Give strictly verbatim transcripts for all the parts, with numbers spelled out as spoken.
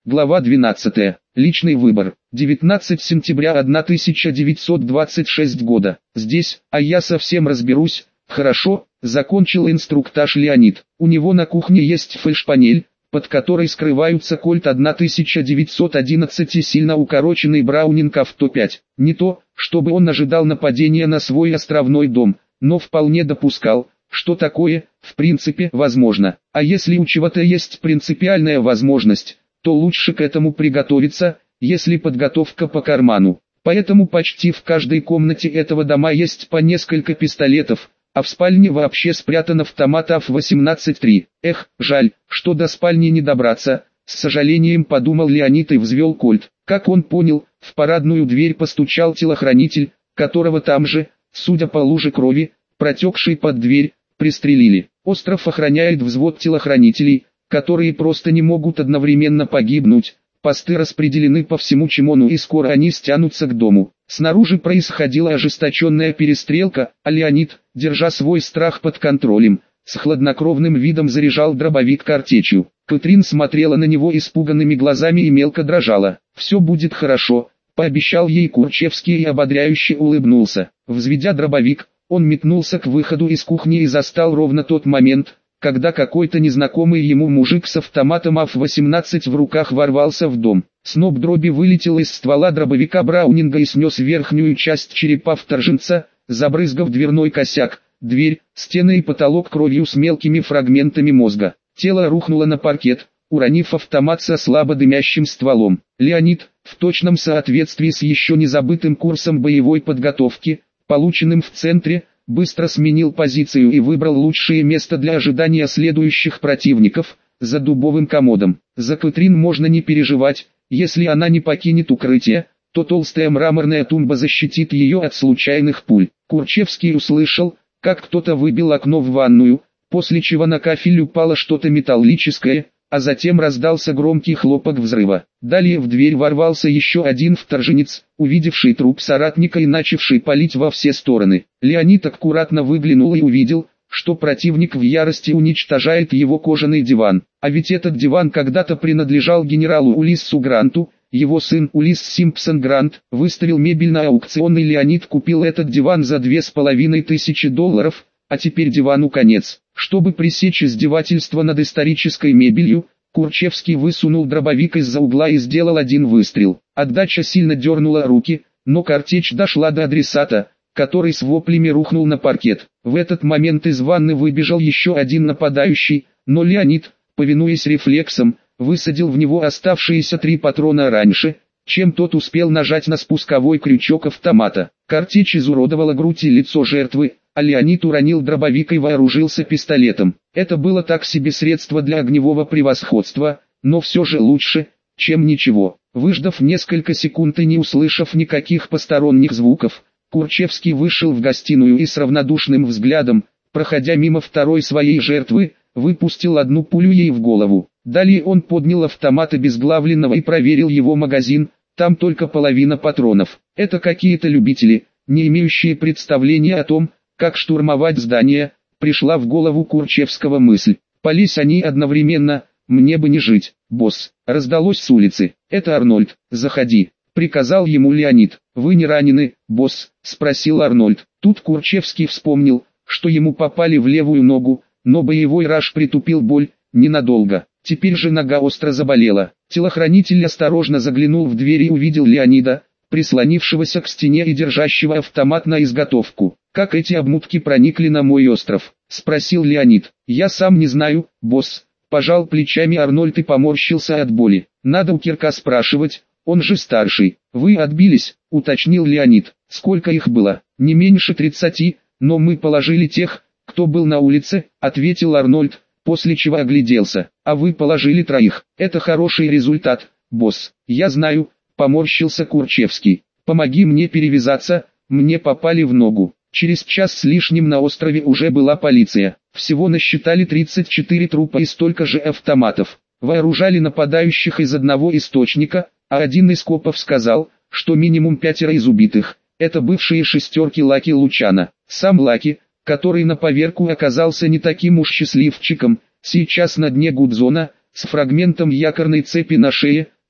Глава двенадцатая. Личный выбор. девятнадцатого сентября тысяча девятьсот двадцать шестого года. Здесь, а я совсем разберусь. Хорошо, закончил инструктаж Леонид. У него на кухне есть флеш-панель, под которой скрываются кольт тысяча девятьсот одиннадцать и сильно укороченный Браунинг авто пять. Не то, чтобы он ожидал нападения на свой островной дом, но вполне допускал, что такое, в принципе, возможно. А если у чего-то есть принципиальная возможность, то лучше к этому приготовиться, если подготовка по карману. Поэтому почти в каждой комнате этого дома есть по несколько пистолетов, а в спальне вообще спрятан автомат эй восемнадцать три. Эх, жаль, что до спальни не добраться, с сожалением подумал Леонид и взвел кольт. Как он понял, в парадную дверь постучал телохранитель, которого там же, судя по луже крови, протекшей под дверь, пристрелили. Остров охраняет взвод телохранителей, которые просто не могут одновременно погибнуть. Посты распределены по всему Чимону и скоро они стянутся к дому. Снаружи происходила ожесточенная перестрелка, а Леонид, держа свой страх под контролем, с хладнокровным видом заряжал дробовик картечью. Кэтрин смотрела на него испуганными глазами и мелко дрожала. «Все будет хорошо», — пообещал ей Курчевский и ободряюще улыбнулся. Взведя дробовик, он метнулся к выходу из кухни и застал ровно тот момент, когда какой-то незнакомый ему мужик с автоматом эй восемнадцать в руках ворвался в дом. Сноп дроби вылетел из ствола дробовика Браунинга и снес верхнюю часть черепа вторженца, забрызгав дверной косяк, дверь, стены и потолок кровью с мелкими фрагментами мозга. Тело рухнуло на паркет, уронив автомат со слабо дымящим стволом. Леонид, в точном соответствии с еще не забытым курсом боевой подготовки, полученным в центре, быстро сменил позицию и выбрал лучшее место для ожидания следующих противников, за дубовым комодом. За Кэтрин можно не переживать, если она не покинет укрытие, то толстая мраморная тумба защитит ее от случайных пуль. Курчевский услышал, как кто-то выбил окно в ванную, после чего на кафель упало что-то металлическое, а затем раздался громкий хлопок взрыва. Далее в дверь ворвался еще один вторженец, увидевший труп соратника и начавший палить во все стороны. Леонид аккуратно выглянул и увидел, что противник в ярости уничтожает его кожаный диван. А ведь этот диван когда-то принадлежал генералу Улиссу Гранту. Его сын Улисс Симпсон Грант выставил мебель на аукцион, и Леонид купил этот диван за две с половиной тысячи долларов, а теперь дивану конец. Чтобы пресечь издевательство над исторической мебелью, Курчевский высунул дробовик из-за угла и сделал один выстрел. Отдача сильно дернула руки, но картечь дошла до адресата, который с воплями рухнул на паркет. В этот момент из ванны выбежал еще один нападающий, но Леонид, повинуясь рефлексам, высадил в него оставшиеся три патрона раньше, чем тот успел нажать на спусковой крючок автомата. Картечь изуродовала грудь и лицо жертвы, а Леонид уронил дробовик и вооружился пистолетом. Это было так себе средство для огневого превосходства, но все же лучше, чем ничего. Выждав несколько секунд и не услышав никаких посторонних звуков, Курчевский вышел в гостиную и с равнодушным взглядом, проходя мимо второй своей жертвы, выпустил одну пулю ей в голову. Далее он поднял автомат обезглавленного и проверил его магазин, там только половина патронов. Это какие-то любители, не имеющие представления о том, как штурмовать здание, пришла в голову Курчевского мысль. Пались они одновременно, мне бы не жить, босс. Раздалось с улицы. Это Арнольд, заходи, приказал ему Леонид. Вы не ранены, босс, спросил Арнольд. Тут Курчевский вспомнил, что ему попали в левую ногу, но боевой раж притупил боль, ненадолго. Теперь же нога остро заболела. Телохранитель осторожно заглянул в дверь и увидел Леонида, прислонившегося к стене и держащего автомат на изготовку. «Как эти обмутки проникли на мой остров?» — спросил Леонид. «Я сам не знаю, босс», — пожал плечами Арнольд и поморщился от боли. «Надо у Кирка спрашивать, он же старший». «Вы отбились?» — уточнил Леонид. «Сколько их было?» «Не меньше тридцати, но мы положили тех, кто был на улице», — ответил Арнольд, после чего огляделся. «А вы положили троих. Это хороший результат, босс». «Я знаю», — поморщился Курчевский. «Помоги мне перевязаться, мне попали в ногу». Через час с лишним на острове уже была полиция. Всего насчитали тридцать четыре трупа и столько же автоматов. Вооружали нападающих из одного источника, а один из копов сказал, что минимум пятеро из убитых – это бывшие шестерки Лаки Лучана. Сам Лаки, который на поверку оказался не таким уж счастливчиком, сейчас на дне Гудзона, с фрагментом якорной цепи на шее,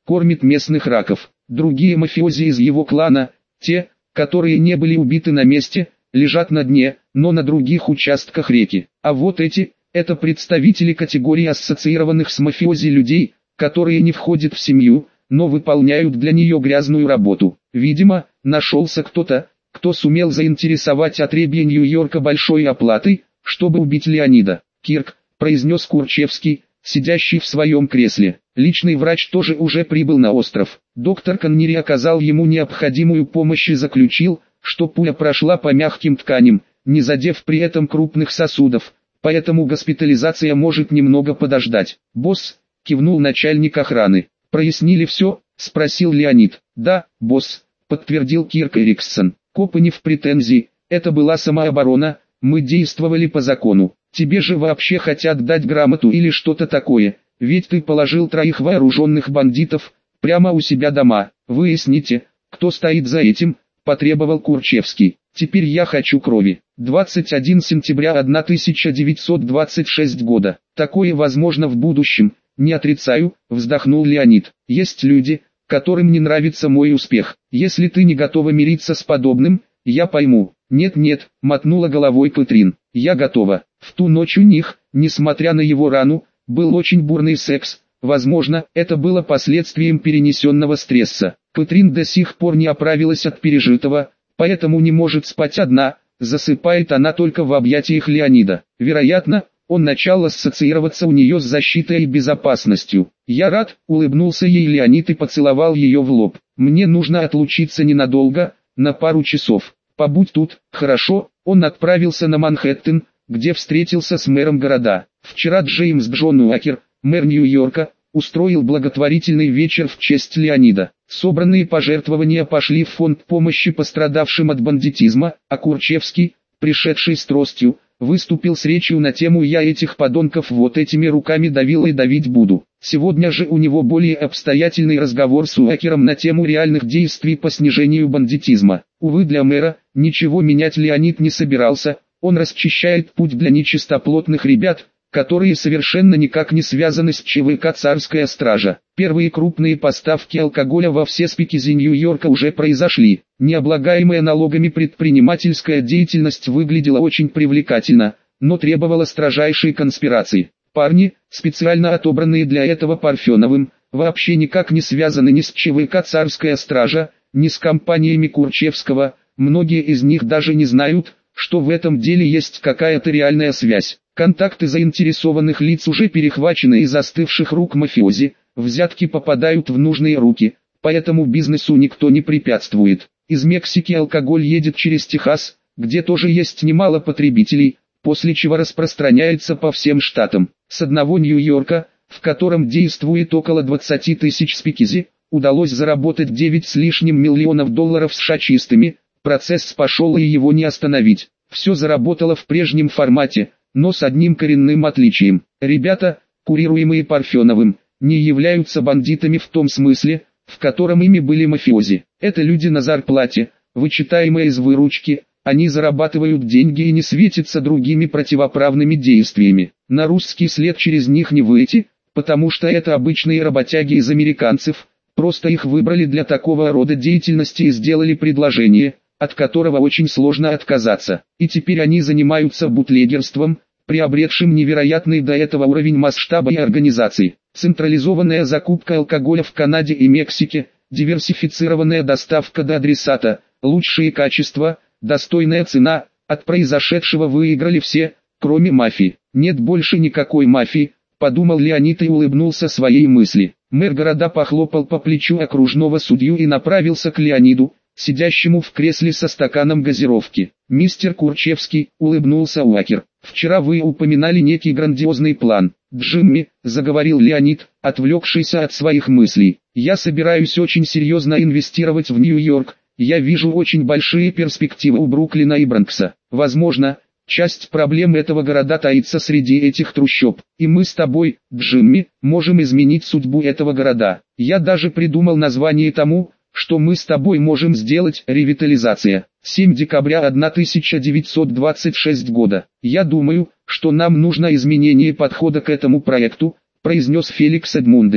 кормит местных раков. Другие мафиози из его клана, те, которые не были убиты на месте, лежат на дне, но на других участках реки. А вот эти, это представители категории ассоциированных с мафиози людей, которые не входят в семью, но выполняют для нее грязную работу. Видимо, нашелся кто-то, кто сумел заинтересовать отребье Нью-Йорка большой оплатой, чтобы убить Леонида. «Кирк», — произнес Курчевский, сидящий в своем кресле. Личный врач тоже уже прибыл на остров. Доктор Коннери оказал ему необходимую помощь и заключил, что пуля прошла по мягким тканям, не задев при этом крупных сосудов, поэтому госпитализация может немного подождать. «Босс», — кивнул начальник охраны. «Прояснили все?» — спросил Леонид. «Да, босс», — подтвердил Кирк Эриксон. «Копы не в претензии, это была самооборона, мы действовали по закону. Тебе же вообще хотят дать грамоту или что-то такое, ведь ты положил троих вооруженных бандитов прямо у себя дома. Выясните, кто стоит за этим», — потребовал Курчевский. «Теперь я хочу крови». двадцать первого сентября тысяча девятьсот двадцать шестого года. «Такое возможно в будущем, не отрицаю», — вздохнул Леонид. «Есть люди, которым не нравится мой успех. Если ты не готова мириться с подобным, я пойму». «Нет-нет», — мотнула головой Кэтрин. «Я готова». В ту ночь у них, несмотря на его рану, был очень бурный секс. Возможно, это было последствием перенесенного стресса. Кэтрин до сих пор не оправилась от пережитого, поэтому не может спать одна, засыпает она только в объятиях Леонида. Вероятно, он начал ассоциироваться у нее с защитой и безопасностью. «Я рад», — улыбнулся ей Леонид и поцеловал ее в лоб. «Мне нужно отлучиться ненадолго, на пару часов. Побудь тут, хорошо?» Он отправился на Манхэттен, где встретился с мэром города. Вчера Джеймс Джон Уакер, мэр Нью-Йорка, устроил благотворительный вечер в честь Леонида. Собранные пожертвования пошли в фонд помощи пострадавшим от бандитизма, а Курчевский, пришедший с тростью, выступил с речью на тему «Я этих подонков вот этими руками давил и давить буду». Сегодня же у него более обстоятельный разговор с Уакером на тему реальных действий по снижению бандитизма. Увы, для мэра, ничего менять Леонид не собирался, он расчищает путь для нечистоплотных ребят, которые совершенно никак не связаны с ЧВК «Царская стража». Первые крупные поставки алкоголя во все спикизи Нью-Йорка уже произошли. Необлагаемая налогами предпринимательская деятельность выглядела очень привлекательно, но требовала строжайшей конспирации. Парни, специально отобранные для этого Парфеновым, вообще никак не связаны ни с ЧВК «Царская стража», ни с компаниями Курчевского, многие из них даже не знают, что в этом деле есть какая-то реальная связь. Контакты заинтересованных лиц уже перехвачены из застывших рук мафиози, взятки попадают в нужные руки, поэтому бизнесу никто не препятствует. Из Мексики алкоголь едет через Техас, где тоже есть немало потребителей, после чего распространяется по всем штатам. С одного Нью-Йорка, в котором действует около двадцати тысяч спикизи, удалось заработать девять с лишним миллионов долларов США чистыми, процесс пошел и его не остановить. Все заработало в прежнем формате, но с одним коренным отличием. Ребята, курируемые Парфеновым, не являются бандитами в том смысле, в котором ими были мафиози. Это люди на зарплате, вычитаемые из выручки, они зарабатывают деньги и не светятся другими противоправными действиями. На русский след через них не выйти, потому что это обычные работяги из американцев, просто их выбрали для такого рода деятельности и сделали предложение, от которого очень сложно отказаться. И теперь они занимаются бутлегерством, приобретшим невероятный до этого уровень масштаба и организации. Централизованная закупка алкоголя в Канаде и Мексике, диверсифицированная доставка до адресата, лучшие качества, достойная цена, от произошедшего выиграли все, кроме мафии. Нет больше никакой мафии, подумал Леонид и улыбнулся своей мысли. Мэр города похлопал по плечу окружного судью и направился к Леониду, сидящему в кресле со стаканом газировки. «Мистер Курчевский», — улыбнулся Уакер, — «вчера вы упоминали некий грандиозный план». «Джимми», — заговорил Леонид, отвлекшийся от своих мыслей, — «я собираюсь очень серьезно инвестировать в Нью-Йорк, я вижу очень большие перспективы у Бруклина и Бронкса. Возможно, часть проблем этого города таится среди этих трущоб, и мы с тобой, Джимми, можем изменить судьбу этого города. Я даже придумал название тому, что мы с тобой можем сделать: ревитализация. семь декабря тысяча девятьсот двадцать шестого года. Я думаю, что нам нужно изменение подхода к этому проекту, произнес Феликс Эдмундович.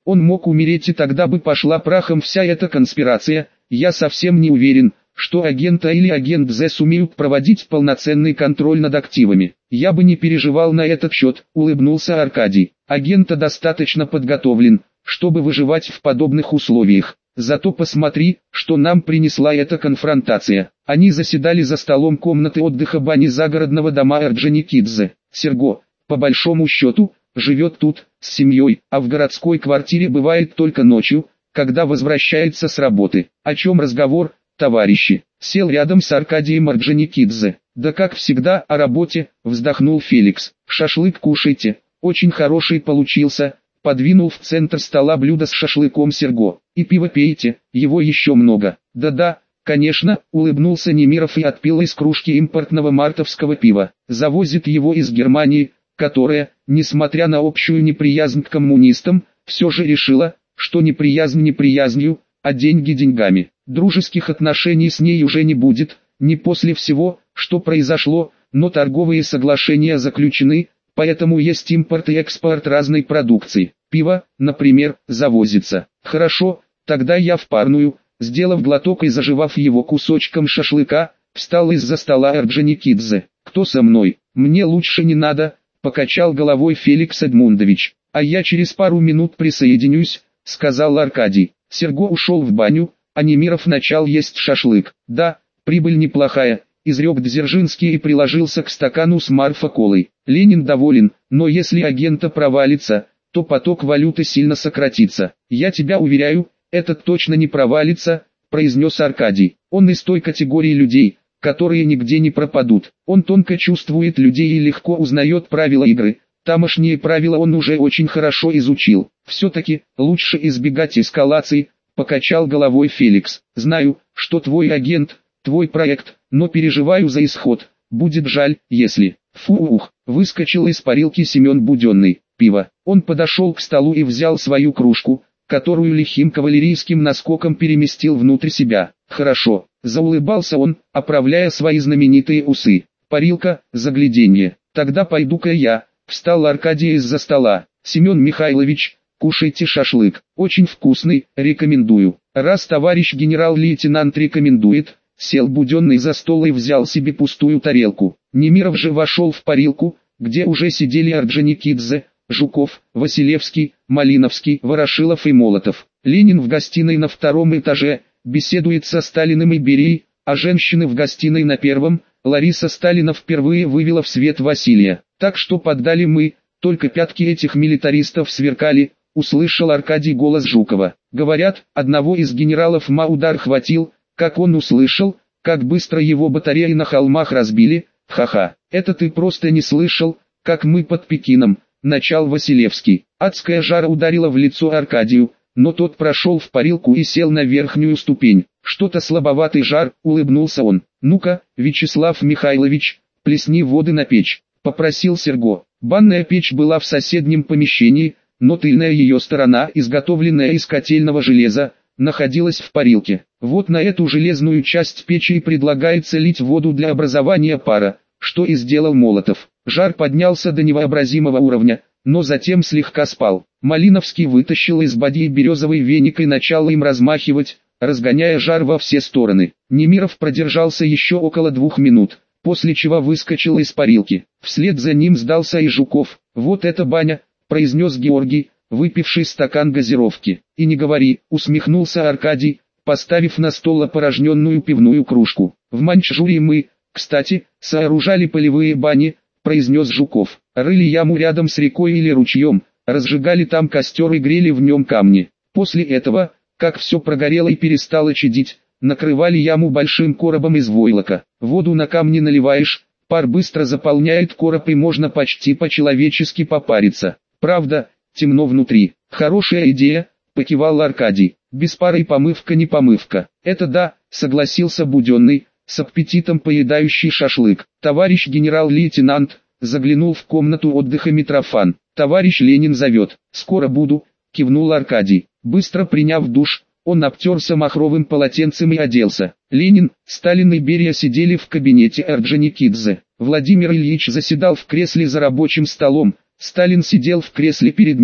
Он мог умереть, и тогда бы пошла прахом вся эта конспирация. Я совсем не уверен, что агент А или агент З сумеют проводить полноценный контроль над активами. Я бы не переживал на этот счет, улыбнулся Аркадий. Агент А достаточно подготовлен, чтобы выживать в подобных условиях. Зато посмотри, что нам принесла эта конфронтация. Они заседали за столом комнаты отдыха бани загородного дома Орджоникидзе. Серго, по большому счету, живет тут, с семьей, а в городской квартире бывает только ночью, когда возвращается с работы. О чем разговор, товарищи? Сел рядом с Аркадием Орджоникидзе. Да как всегда, о работе, вздохнул Феликс. Шашлык кушайте, очень хороший получился. Подвинул в центр стола блюдо с шашлыком Серго. И пиво пейте, его еще много. Да-да, конечно, улыбнулся Немиров и отпил из кружки импортного мартовского пива. Завозит его из Германии, которая, несмотря на общую неприязнь к коммунистам, все же решила, что неприязнь неприязнью, а деньги деньгами. Дружеских отношений с ней уже не будет, не после всего, что произошло, но торговые соглашения заключены, поэтому есть импорт и экспорт разной продукции. Пиво, например, завозится. Хорошо, тогда я в парную, сделав глоток и заживав его кусочком шашлыка, встал из-за стола Орджоникидзе. Кто со мной? Мне лучше не надо, покачал головой Феликс Эдмундович. А я через пару минут присоединюсь, сказал Аркадий. Серго ушел в баню, а Немиров начал есть шашлык. Да, прибыль неплохая, изрек Дзержинский и приложился к стакану с Марфа-колой. Ленин доволен, но если агента провалится, то поток валюты сильно сократится. Я тебя уверяю, этот точно не провалится, произнес Аркадий. Он из той категории людей, которые нигде не пропадут. Он тонко чувствует людей и легко узнает правила игры. Тамошние правила он уже очень хорошо изучил. Все-таки лучше избегать эскалации, покачал головой Феликс. Знаю, что твой агент, твой проект, но переживаю за исход. Будет жаль, если... Фух, выскочил из парилки Семен Буденный. Пиво. Он подошел к столу и взял свою кружку, которую лихим кавалерийским наскоком переместил внутрь себя. Хорошо, заулыбался он, оправляя свои знаменитые усы. Парилка, загляденье. Тогда пойду-ка я. Встал Аркадий из-за стола. Семен Михайлович, кушайте шашлык. Очень вкусный, рекомендую. Раз товарищ генерал-лейтенант рекомендует, сел Буденный за стол и взял себе пустую тарелку. Немиров же вошел в парилку, где уже сидели Орджоникидзе, Жуков, Василевский, Малиновский, Ворошилов и Молотов. Ленин в гостиной на втором этаже, беседует со Сталиным и Берией, а женщины в гостиной на первом. Лариса Сталина впервые вывела в свет Василия. Так что поддали мы, только пятки этих милитаристов сверкали, услышал Аркадий голос Жукова. Говорят, одного из генералов ма удар хватил, как он услышал, как быстро его батареи на холмах разбили. Ха-ха, это ты просто не слышал, как мы под Пекином. Начал Василевский. Адская жара ударила в лицо Аркадию, но тот прошел в парилку и сел на верхнюю ступень. Что-то слабоватый жар, улыбнулся он. Ну-ка, Вячеслав Михайлович, плесни воды на печь, попросил Серго. Банная печь была в соседнем помещении, но тыльная ее сторона, изготовленная из котельного железа, находилась в парилке. Вот на эту железную часть печи и предлагается лить воду для образования пара, что и сделал Молотов. Жар поднялся до невообразимого уровня, но затем слегка спал. Малиновский вытащил из бадьи березовый веник и начал им размахивать, разгоняя жар во все стороны. Немиров продержался еще около двух минут, после чего выскочил из парилки. Вслед за ним сдался и Жуков. «Вот это баня», — произнес Георгий, выпивший стакан газировки. «И не говори», — усмехнулся Аркадий, поставив на стол опорожненную пивную кружку. «В Маньчжурии мы, кстати, сооружали полевые бани», — произнес Жуков. «Рыли яму рядом с рекой или ручьем, разжигали там костер и грели в нем камни. После этого, как все прогорело и перестало чадить, накрывали яму большим коробом из войлока. Воду на камни наливаешь, пар быстро заполняет короб и можно почти по-человечески попариться. Правда, темно внутри». «Хорошая идея», — покивал Аркадий. «Без пары и помывка не помывка». «Это да», — согласился Буденный, с аппетитом поедающий шашлык. «Товарищ генерал-лейтенант», — заглянул в комнату отдыха Митрофан. «Товарищ Ленин зовет». «Скоро буду», — кивнул Аркадий. Быстро приняв душ, он обтерся махровым полотенцем и оделся. Ленин, Сталин и Берия сидели в кабинете Орджоникидзе. Владимир Ильич заседал в кресле за рабочим столом. Сталин сидел в кресле перед ним,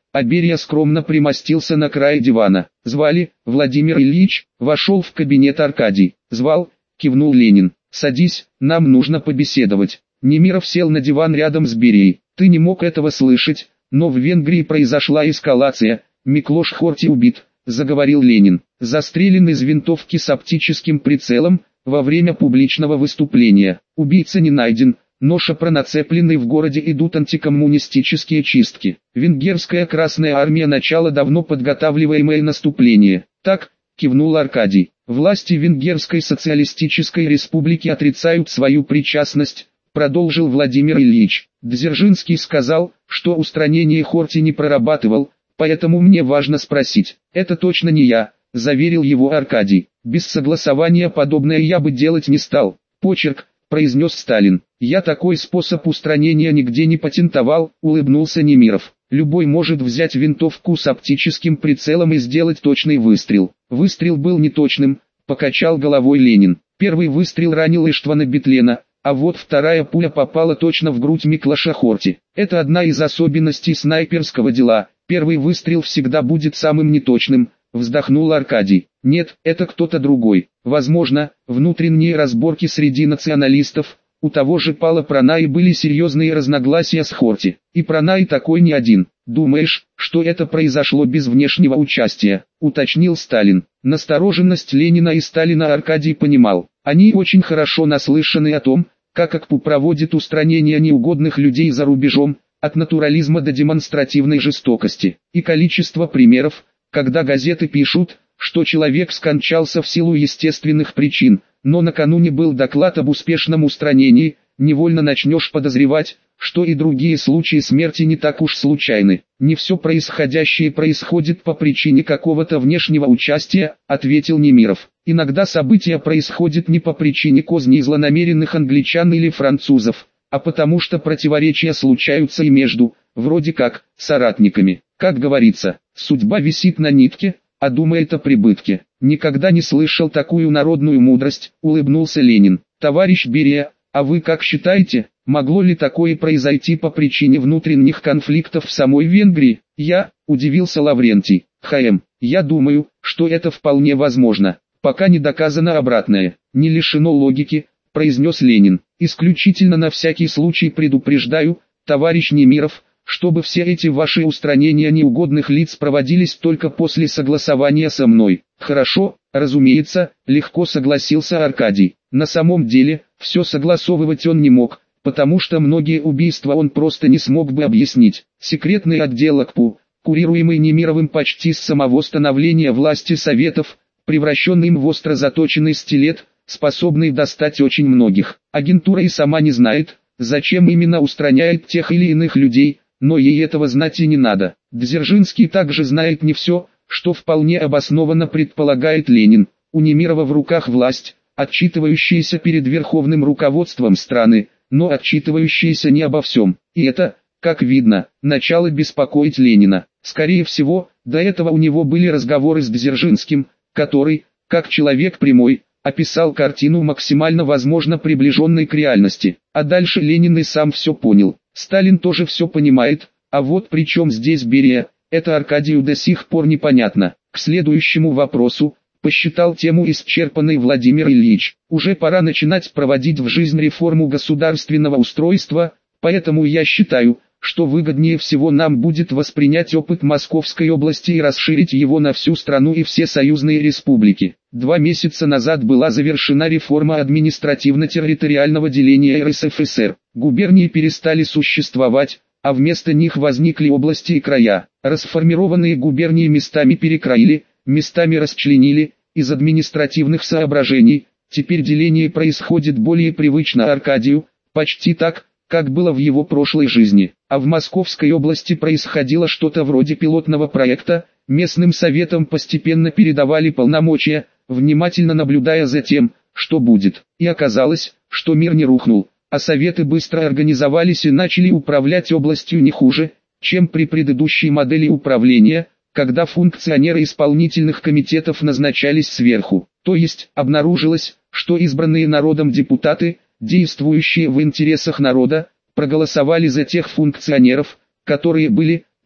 а Берия скромно примостился на крае дивана. «Звали, Владимир Ильич?» Вошел в кабинет Аркадий. «Звал», кивнул Ленин. «Садись, нам нужно побеседовать». Немиров сел на диван рядом с Берией. «Ты не мог этого слышать, но в Венгрии произошла эскалация, Миклош Хорти убит», заговорил Ленин. «Застрелен из винтовки с оптическим прицелом, во время публичного выступления. Убийца не найден, но шапронацепленный в городе идут антикоммунистические чистки. Венгерская Красная Армия начала давно подготавливаемое наступление». «Так», кивнул Аркадий. «Власти Венгерской социалистической республики отрицают свою причастность», продолжил Владимир Ильич. «Дзержинский сказал, что устранение Хорти не прорабатывал, поэтому мне важно спросить». «Это точно не я», заверил его Аркадий. «Без согласования подобное я бы делать не стал». «Почерк», произнес Сталин. «Я такой способ устранения нигде не патентовал», улыбнулся Немиров. «Любой может взять винтовку с оптическим прицелом и сделать точный выстрел». «Выстрел был неточным», покачал головой Ленин. «Первый выстрел ранил Иштвана Бетлена, а вот вторая пуля попала точно в грудь Миклоша Хорти. Это одна из особенностей снайперского дела. Первый выстрел всегда будет самым неточным», вздохнул Аркадий. «Нет, это кто-то другой. Возможно, внутренние разборки среди националистов. У того же Пала Пранаи были серьезные разногласия с Хорти. И Пранаи такой не один. Думаешь, что это произошло без внешнего участия?» уточнил Сталин. Настороженность Ленина и Сталина Аркадий понимал. Они очень хорошо наслышаны о том, как АКПУ проводит устранение неугодных людей за рубежом, от натурализма до демонстративной жестокости. И количество примеров, когда газеты пишут, что человек скончался в силу естественных причин, но накануне был доклад об успешном устранении, невольно начнешь подозревать, что и другие случаи смерти не так уж случайны. «Не все происходящее происходит по причине какого-то внешнего участия», ответил Немиров. «Иногда события происходят не по причине козней злонамеренных англичан или французов, а потому что противоречия случаются и между, вроде как, соратниками. Как говорится, судьба висит на нитке, а думает о прибытке». «Никогда не слышал такую народную мудрость», улыбнулся Ленин. «Товарищ Берия, а вы как считаете, могло ли такое произойти по причине внутренних конфликтов в самой Венгрии?» «Я», удивился Лаврентий. «Хм, я думаю, что это вполне возможно, пока не доказано обратное. Не лишено логики», произнес Ленин. «Исключительно на всякий случай предупреждаю, товарищ Немиров, чтобы все эти ваши устранения неугодных лиц проводились только после согласования со мной». «Хорошо, разумеется», легко согласился Аркадий. На самом деле, все согласовывать он не мог, потому что многие убийства он просто не смог бы объяснить. Секретный отдел АКПУ, курируемый Немировым почти с самого становления власти Советов, превращенный им в остро заточенный стилет, способный достать очень многих. Агентура и сама не знает, зачем именно устраняет тех или иных людей, но ей этого знать и не надо. Дзержинский также знает не все, что вполне обоснованно предполагает Ленин. У Немирова в руках власть, отчитывающаяся перед верховным руководством страны, но отчитывающаяся не обо всем. И это, как видно, начало беспокоить Ленина. Скорее всего, до этого у него были разговоры с Дзержинским, который, как человек прямой, описал картину максимально возможно приближенной к реальности. А дальше Ленин и сам все понял. Сталин тоже все понимает, а вот при чем здесь Берия, это Аркадию до сих пор непонятно. К следующему вопросу, посчитал тему исчерпанной Владимир Ильич. Уже пора начинать проводить в жизнь реформу государственного устройства, поэтому я считаю, что выгоднее всего нам будет воспринять опыт Московской области и расширить его на всю страну и все союзные республики. Два месяца назад была завершена реформа административно-территориального деления эр эс эф эс эр. Губернии перестали существовать, а вместо них возникли области и края. Расформированные губернии местами перекроили, местами расчленили, из административных соображений. Теперь деление происходит более привычно Аркадию, почти так, как было в его прошлой жизни. А в Московской области происходило что-то вроде пилотного проекта, местным советам постепенно передавали полномочия, внимательно наблюдая за тем, что будет. И оказалось, что мир не рухнул, а советы быстро организовались и начали управлять областью не хуже, чем при предыдущей модели управления, когда функционеры исполнительных комитетов назначались сверху. То есть, обнаружилось, что избранные народом депутаты, действующие в интересах народа, проголосовали за тех функционеров, которые были,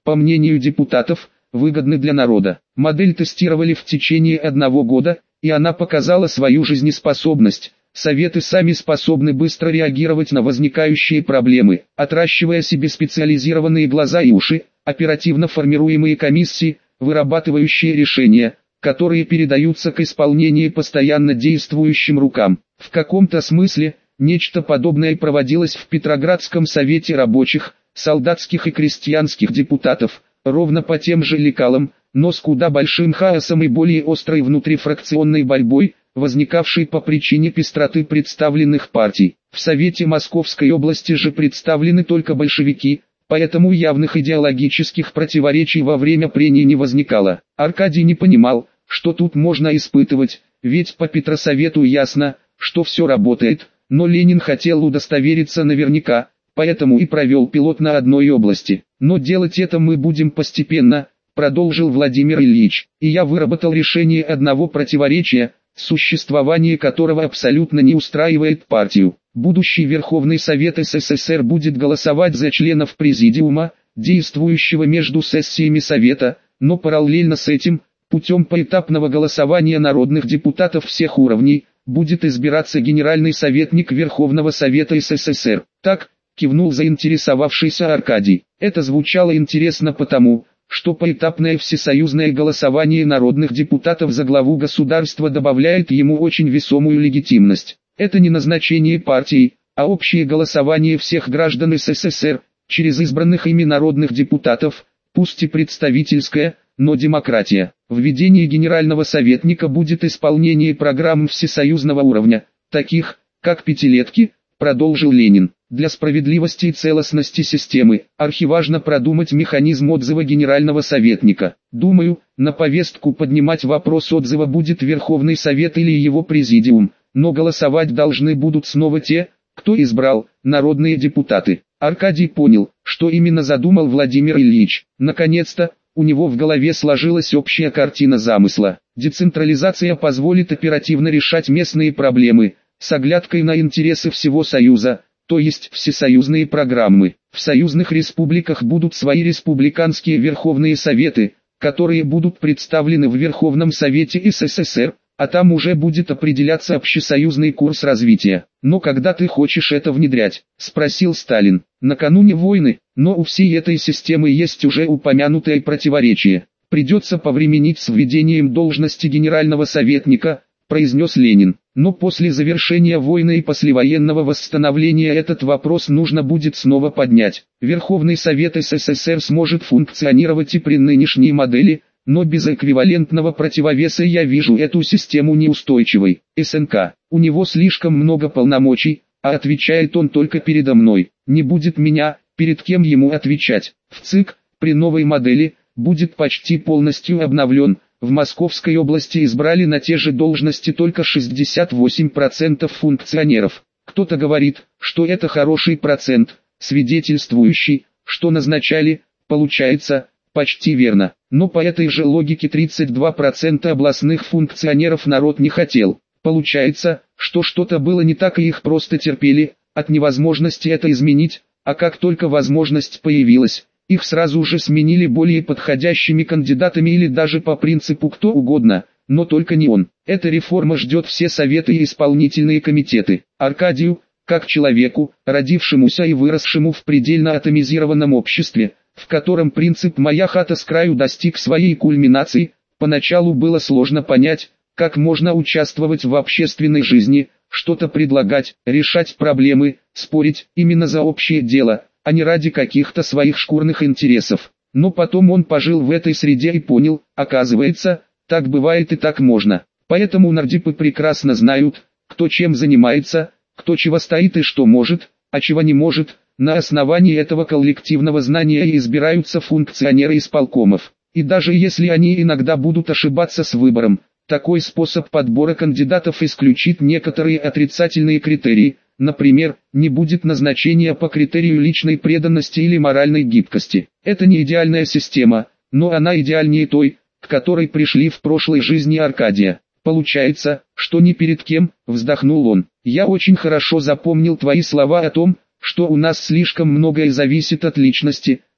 по мнению депутатов, выгодны для народа. Модель тестировали в течение одного года, и она показала свою жизнеспособность. Советы сами способны быстро реагировать на возникающие проблемы, отращивая себе специализированные глаза и уши, оперативно формируемые комиссии, вырабатывающие решения, которые передаются к исполнению постоянно действующим рукам. В каком-то смысле, нечто подобное проводилось в Петроградском совете рабочих, солдатских и крестьянских депутатов, ровно по тем же лекалам, но с куда большим хаосом и более острой внутрифракционной борьбой, возникавшей по причине пестроты представленных партий. В Совете Московской области же представлены только большевики, поэтому явных идеологических противоречий во время прений не возникало. Аркадий не понимал, что тут можно испытывать, ведь по Петросовету ясно, что все работает, но Ленин хотел удостовериться наверняка, поэтому и провел пилот на одной области. Но делать это мы будем постепенно, продолжил Владимир Ильич, и я выработал решение одного противоречия, существование которого абсолютно не устраивает партию. Будущий Верховный Совет СССР будет голосовать за членов Президиума, действующего между сессиями Совета, но параллельно с этим, путем поэтапного голосования народных депутатов всех уровней, будет избираться генеральный советник Верховного Совета СССР. Так, кивнул заинтересовавшийся Аркадий. Это звучало интересно потому, что поэтапное всесоюзное голосование народных депутатов за главу государства добавляет ему очень весомую легитимность. Это не назначение партии, а общее голосование всех граждан СССР, через избранных ими народных депутатов, пусть и представительское, но демократия. Введение генерального советника будет исполнение программ всесоюзного уровня, таких, как пятилетки, продолжил Ленин. Для справедливости и целостности системы, архиважно продумать механизм отзыва генерального советника. Думаю, на повестку поднимать вопрос отзыва будет Верховный Совет или его Президиум, но голосовать должны будут снова те, кто избрал, народные депутаты. Аркадий понял, что именно задумал Владимир Ильич. Наконец-то, у него в голове сложилась общая картина замысла. Децентрализация позволит оперативно решать местные проблемы, с оглядкой на интересы всего Союза, то есть всесоюзные программы. В союзных республиках будут свои республиканские Верховные Советы, которые будут представлены в Верховном Совете СССР, а там уже будет определяться общесоюзный курс развития. «Но когда ты хочешь это внедрять?» – спросил Сталин. «Накануне войны, но у всей этой системы есть уже упомянутое противоречие. Придется повременить с введением должности генерального советника», – произнес Ленин. «Но после завершения войны и послевоенного восстановления этот вопрос нужно будет снова поднять. Верховный Совет СССР сможет функционировать и при нынешней модели, но без эквивалентного противовеса я вижу эту систему неустойчивой. СНК, у него слишком много полномочий, а отвечает он только передо мной. Не будет меня, перед кем ему отвечать. В ЦИК, при новой модели, будет почти полностью обновлен. В Московской области избрали на те же должности только шестьдесят восемь процентов функционеров. Кто-то говорит, что это хороший процент, свидетельствующий, что назначали, получается, почти верно. Но по этой же логике тридцать два процента областных функционеров народ не хотел. Получается, что что-то было не так и их просто терпели, от невозможности это изменить, а как только возможность появилась, их сразу же сменили более подходящими кандидатами или даже по принципу кто угодно, но только не он. Эта реформа ждет все советы и исполнительные комитеты. Аркадию, как человеку, родившемуся и выросшему в предельно атомизированном обществе, в котором принцип «моя хата с краю» достиг своей кульминации, поначалу было сложно понять, как можно участвовать в общественной жизни, что-то предлагать, решать проблемы, спорить именно за общее дело, а не ради каких-то своих шкурных интересов. Но потом он пожил в этой среде и понял, оказывается, так бывает и так можно. Поэтому нардипы прекрасно знают, кто чем занимается, кто чего стоит и что может, а чего не может. На основании этого коллективного знания и избираются функционеры исполкомов. И даже если они иногда будут ошибаться с выбором, такой способ подбора кандидатов исключит некоторые отрицательные критерии. Например, не будет назначения по критерию личной преданности или моральной гибкости. Это не идеальная система, но она идеальнее той, к которой пришли в прошлой жизни Аркадия. Получается, что ни перед кем, вздохнул он. Я очень хорошо запомнил твои слова о том, что у нас слишком многое зависит от личности,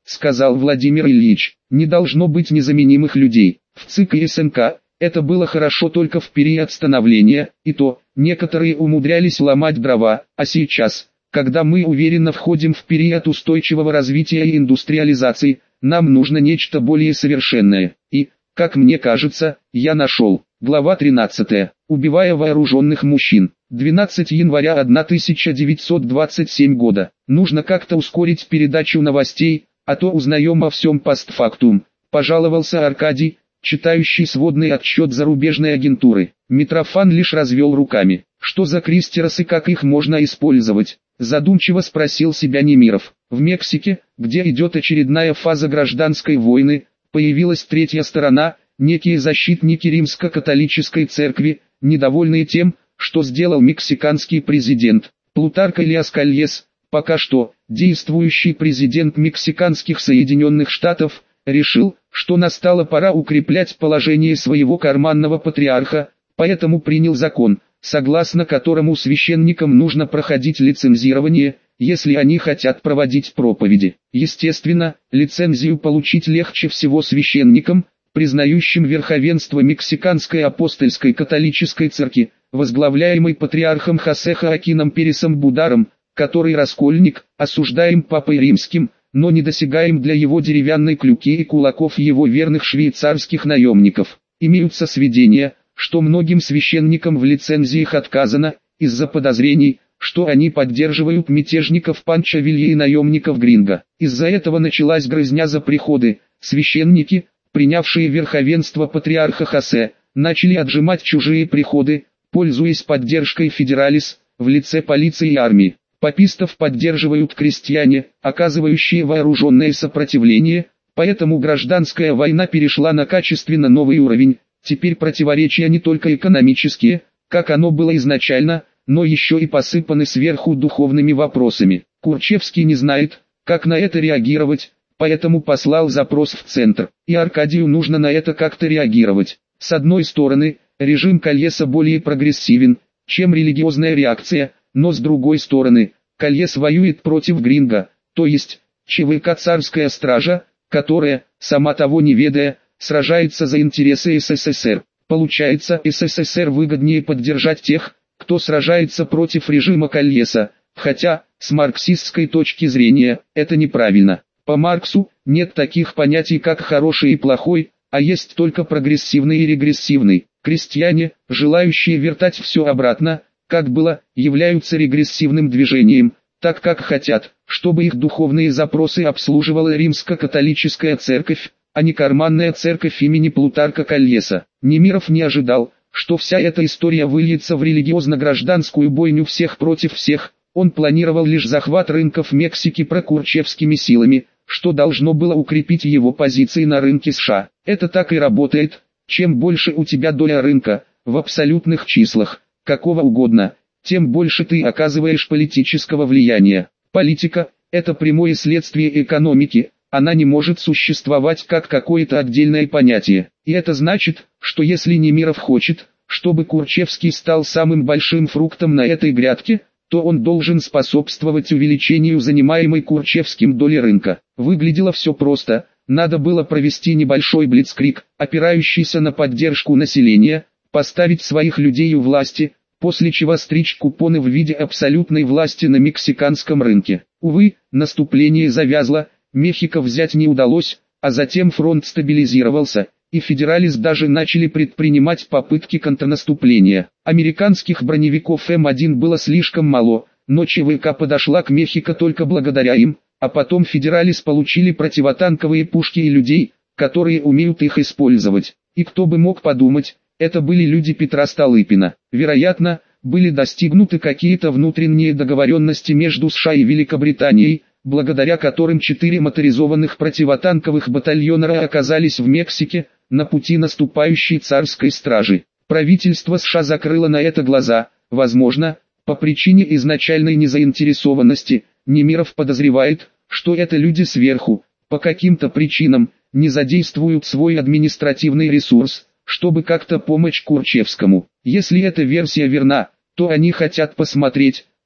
сказал Владимир Ильич. Не должно быть незаменимых людей. В ЦИК и СНК это было хорошо только в период становления, и то, некоторые умудрялись ломать дрова, а сейчас, когда мы уверенно входим в период устойчивого развития и индустриализации, нам нужно нечто более совершенное. И, как мне кажется, я нашел. Глава тринадцатая. Убивая вооруженных мужчин. двенадцатого января тысяча девятьсот двадцать седьмого года. Нужно как-то ускорить передачу новостей, а то узнаем о всем постфактум, пожаловался Аркадий, читающий сводный отчет зарубежной агентуры. Митрофан лишь развел руками. Что за кристерсы, как их можно использовать? Задумчиво спросил себя Немиров. В Мексике, где идет очередная фаза гражданской войны, появилась третья сторона, некие защитники римско-католической церкви, недовольные тем, что сделал мексиканский президент. Плутарко Элиас Кальес, пока что, действующий президент мексиканских Соединенных Штатов, решил, что настала пора укреплять положение своего карманного патриарха, поэтому принял закон, согласно которому священникам нужно проходить лицензирование, если они хотят проводить проповеди. Естественно, лицензию получить легче всего священникам, признающим верховенство Мексиканской апостольской католической церкви, возглавляемой патриархом Хосе Хоакином Пересом Бударом, который раскольник, осуждаем Папой Римским, но недосягаем для его деревянной клюки и кулаков его верных швейцарских наемников. Имеются сведения, что многим священникам в лицензиях отказано, из-за подозрений, что они поддерживают мятежников Панчо Вилья и наемников Гринго. Из-за этого началась грызня за приходы. Священники, принявшие верховенство патриарха Хосе, начали отжимать чужие приходы, пользуясь поддержкой федералис, в лице полиции и армии. Папистов поддерживают крестьяне, оказывающие вооруженное сопротивление, поэтому гражданская война перешла на качественно новый уровень. Теперь противоречия не только экономические, как оно было изначально, но еще и посыпаны сверху духовными вопросами. Курчевский не знает, как на это реагировать, поэтому послал запрос в центр, и Аркадию нужно на это как-то реагировать. С одной стороны, режим Кальеса более прогрессивен, чем религиозная реакция, но с другой стороны, Кальес воюет против Гринго, то есть ЧВК «Царская стража», которая, сама того не ведая, сражается за интересы СССР. Получается, СССР выгоднее поддержать тех, кто сражается против режима Кальеса, хотя, с марксистской точки зрения, это неправильно. По Марксу, нет таких понятий как хороший и плохой, а есть только прогрессивный и регрессивный. Крестьяне, желающие вертать все обратно, как было, являются регрессивным движением, так как хотят, чтобы их духовные запросы обслуживала римско-католическая церковь, а не карманная церковь имени Плутарка Кальеса. Немиров не ожидал, что вся эта история выльется в религиозно-гражданскую бойню всех против всех. Он планировал лишь захват рынков Мексики прокурчевскими силами, что должно было укрепить его позиции на рынке США. Это так и работает. Чем больше у тебя доля рынка, в абсолютных числах, какого угодно, тем больше ты оказываешь политического влияния. Политика – это прямое следствие экономики, она не может существовать как какое-то отдельное понятие. И это значит, что если Немиров хочет, чтобы Курчевский стал самым большим фруктом на этой грядке, то он должен способствовать увеличению занимаемой Курчевским доли рынка. Выглядело все просто. Надо было провести небольшой блицкриг, опирающийся на поддержку населения, поставить своих людей у власти, после чего стричь купоны в виде абсолютной власти на мексиканском рынке. Увы, наступление завязло, Мехико взять не удалось, а затем фронт стабилизировался, и федералис даже начали предпринимать попытки контрнаступления. Американских броневиков эм один было слишком мало, но ЧВК подошла к Мехико только благодаря им. А потом федералис получили противотанковые пушки и людей, которые умеют их использовать. И кто бы мог подумать, это были люди Петра Столыпина. Вероятно, были достигнуты какие-то внутренние договоренности между США и Великобританией, благодаря которым четыре моторизованных противотанковых батальона оказались в Мексике, на пути наступающей царской стражи. Правительство США закрыло на это глаза, возможно, по причине изначальной незаинтересованности. Немиров подозревает, что это люди сверху, по каким-то причинам, не задействуют свой административный ресурс, чтобы как-то помочь Курчевскому. Если эта версия верна, то они хотят посмотреть,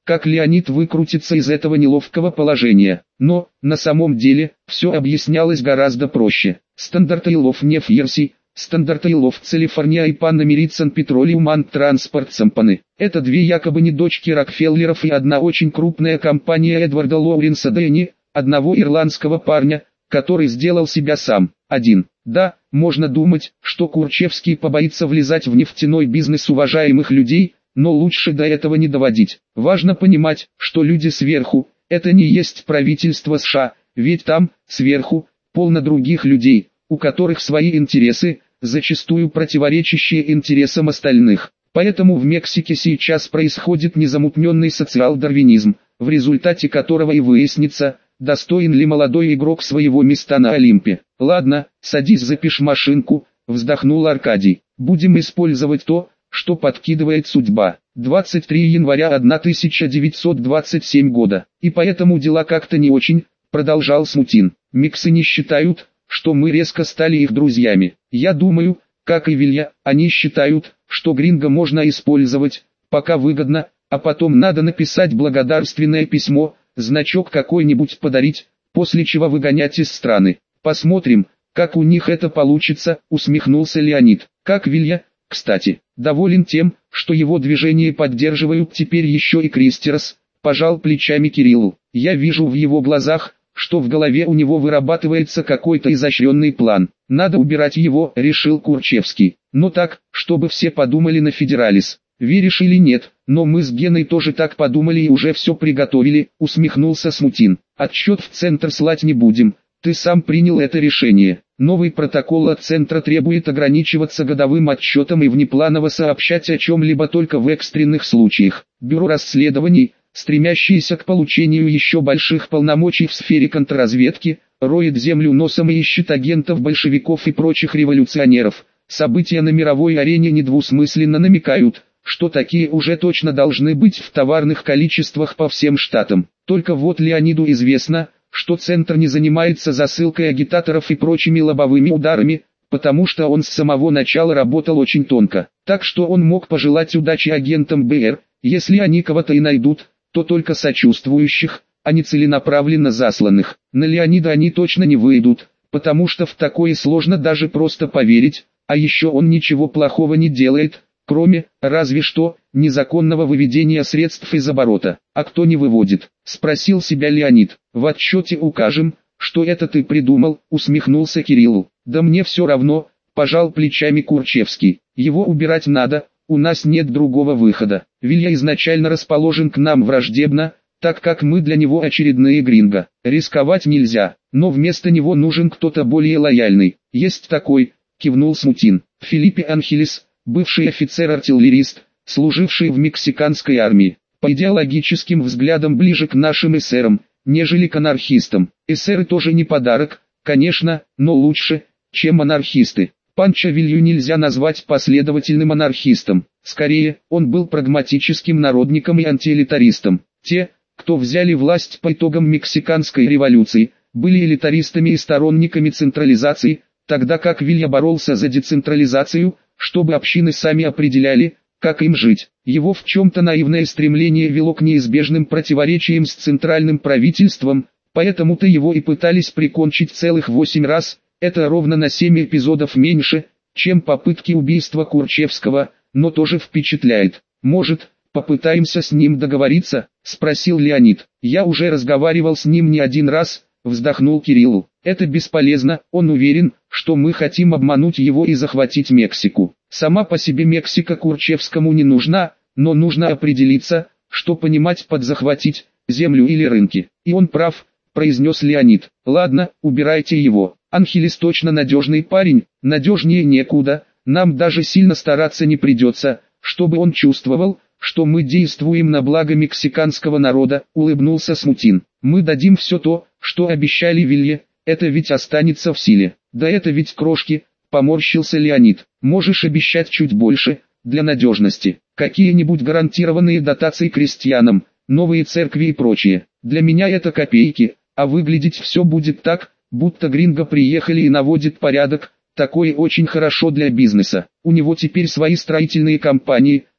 как Леонид выкрутится из этого неловкого положения. Но, на самом деле, все объяснялось гораздо проще. Standard Oil of New Jersey, Standard Oil of California и Pan American Petroleum and Transport Company. Это две якобы не дочки Рокфеллеров и одна очень крупная компания Эдварда Лоуренса Дэнни, одного ирландского парня, который сделал себя сам. Один. Да, можно думать, что Курчевский побоится влезать в нефтяной бизнес уважаемых людей, но лучше до этого не доводить. Важно понимать, что люди сверху, это не есть правительство США, ведь там, сверху, полно других людей, у которых свои интересы, зачастую противоречащие интересам остальных. Поэтому в Мексике сейчас происходит незамутненный социал-дарвинизм, в результате которого и выяснится, достоин ли молодой игрок своего места на Олимпе. Ладно, садись, запишь машинку, вздохнул Аркадий. Будем использовать то, что подкидывает судьба. двадцать третьего января тысяча девятьсот двадцать седьмого года. И поэтому дела как-то не очень, продолжал Смутин. Миксы не считают, что мы резко стали их друзьями. Я думаю, как и Вилья, они считают, что Гринго можно использовать, пока выгодно, а потом надо написать благодарственное письмо, значок какой-нибудь подарить, после чего выгонять из страны. Посмотрим, как у них это получится, усмехнулся Леонид. Как Вилья, кстати, доволен тем, что его движение поддерживают теперь еще и Кристерс, пожал плечами Кириллу. Я вижу в его глазах, что в голове у него вырабатывается какой-то изощренный план. Надо убирать его, решил Курчевский. Но так, чтобы все подумали на Федералис. Веришь или нет, но мы с Геной тоже так подумали и уже все приготовили, усмехнулся Смутин. Отчет в центр слать не будем, ты сам принял это решение. Новый протокол от центра требует ограничиваться годовым отчетом и внепланово сообщать о чем-либо только в экстренных случаях. Бюро расследований, стремящееся к получению еще больших полномочий в сфере контрразведки, роет землю носом и ищет агентов большевиков и прочих революционеров. События на мировой арене недвусмысленно намекают, что такие уже точно должны быть в товарных количествах по всем штатам. Только вот Леониду известно, что Центр не занимается засылкой агитаторов и прочими лобовыми ударами, потому что он с самого начала работал очень тонко. Так что он мог пожелать удачи агентам БР, если они кого-то и найдут, то только сочувствующих, а не целенаправленно засланных. На Леонида они точно не выйдут, потому что в такое сложно даже просто поверить, а еще он ничего плохого не делает, кроме, разве что, незаконного выведения средств из оборота. А кто не выводит? Спросил себя Леонид. В отчете укажем, что это ты придумал, усмехнулся Кириллу. Да мне все равно, пожал плечами Курчевский. Его убирать надо, у нас нет другого выхода. Вилья изначально расположен к нам враждебно, так как мы для него очередные гринго. Рисковать нельзя, но вместо него нужен кто-то более лояльный. Есть такой, кивнул Смутин. Филиппе Анхелес, бывший офицер-артиллерист, служивший в мексиканской армии, по идеологическим взглядам ближе к нашим эсерам, нежели к анархистам. Эсеры тоже не подарок, конечно, но лучше, чем анархисты. Панчо Вилью нельзя назвать последовательным анархистом. Скорее, он был прагматическим народником и антиэлитаристом. Те, кто взяли власть по итогам мексиканской революции, были элитаристами и сторонниками централизации, тогда как Вилья боролся за децентрализацию, чтобы общины сами определяли, как им жить. Его в чем-то наивное стремление вело к неизбежным противоречиям с центральным правительством, поэтому-то его и пытались прикончить целых восемь раз, это ровно на семь эпизодов меньше, чем попытки убийства Курчевского, но тоже впечатляет. Может, попытаемся с ним договориться, спросил Леонид. Я уже разговаривал с ним не один раз, вздохнул Кириллу. Это бесполезно, он уверен, что мы хотим обмануть его и захватить Мексику. Сама по себе Мексика Курчевскому не нужна, но нужно определиться, что понимать под захватить, землю или рынки. И он прав, произнес Леонид. Ладно, убирайте его. Анхелес точно надежный парень, надежнее некуда, нам даже сильно стараться не придется, чтобы он чувствовал, что мы действуем на благо мексиканского народа, улыбнулся Смутин. Мы дадим все то, что обещали Вилье, это ведь останется в силе. Да это ведь крошки, поморщился Леонид. Можешь обещать чуть больше, для надежности. Какие-нибудь гарантированные дотации крестьянам, новые церкви и прочее. Для меня это копейки, а выглядеть все будет так, будто гринго приехали и наводит порядок. Такое очень хорошо для бизнеса. У него теперь свои строительные компании,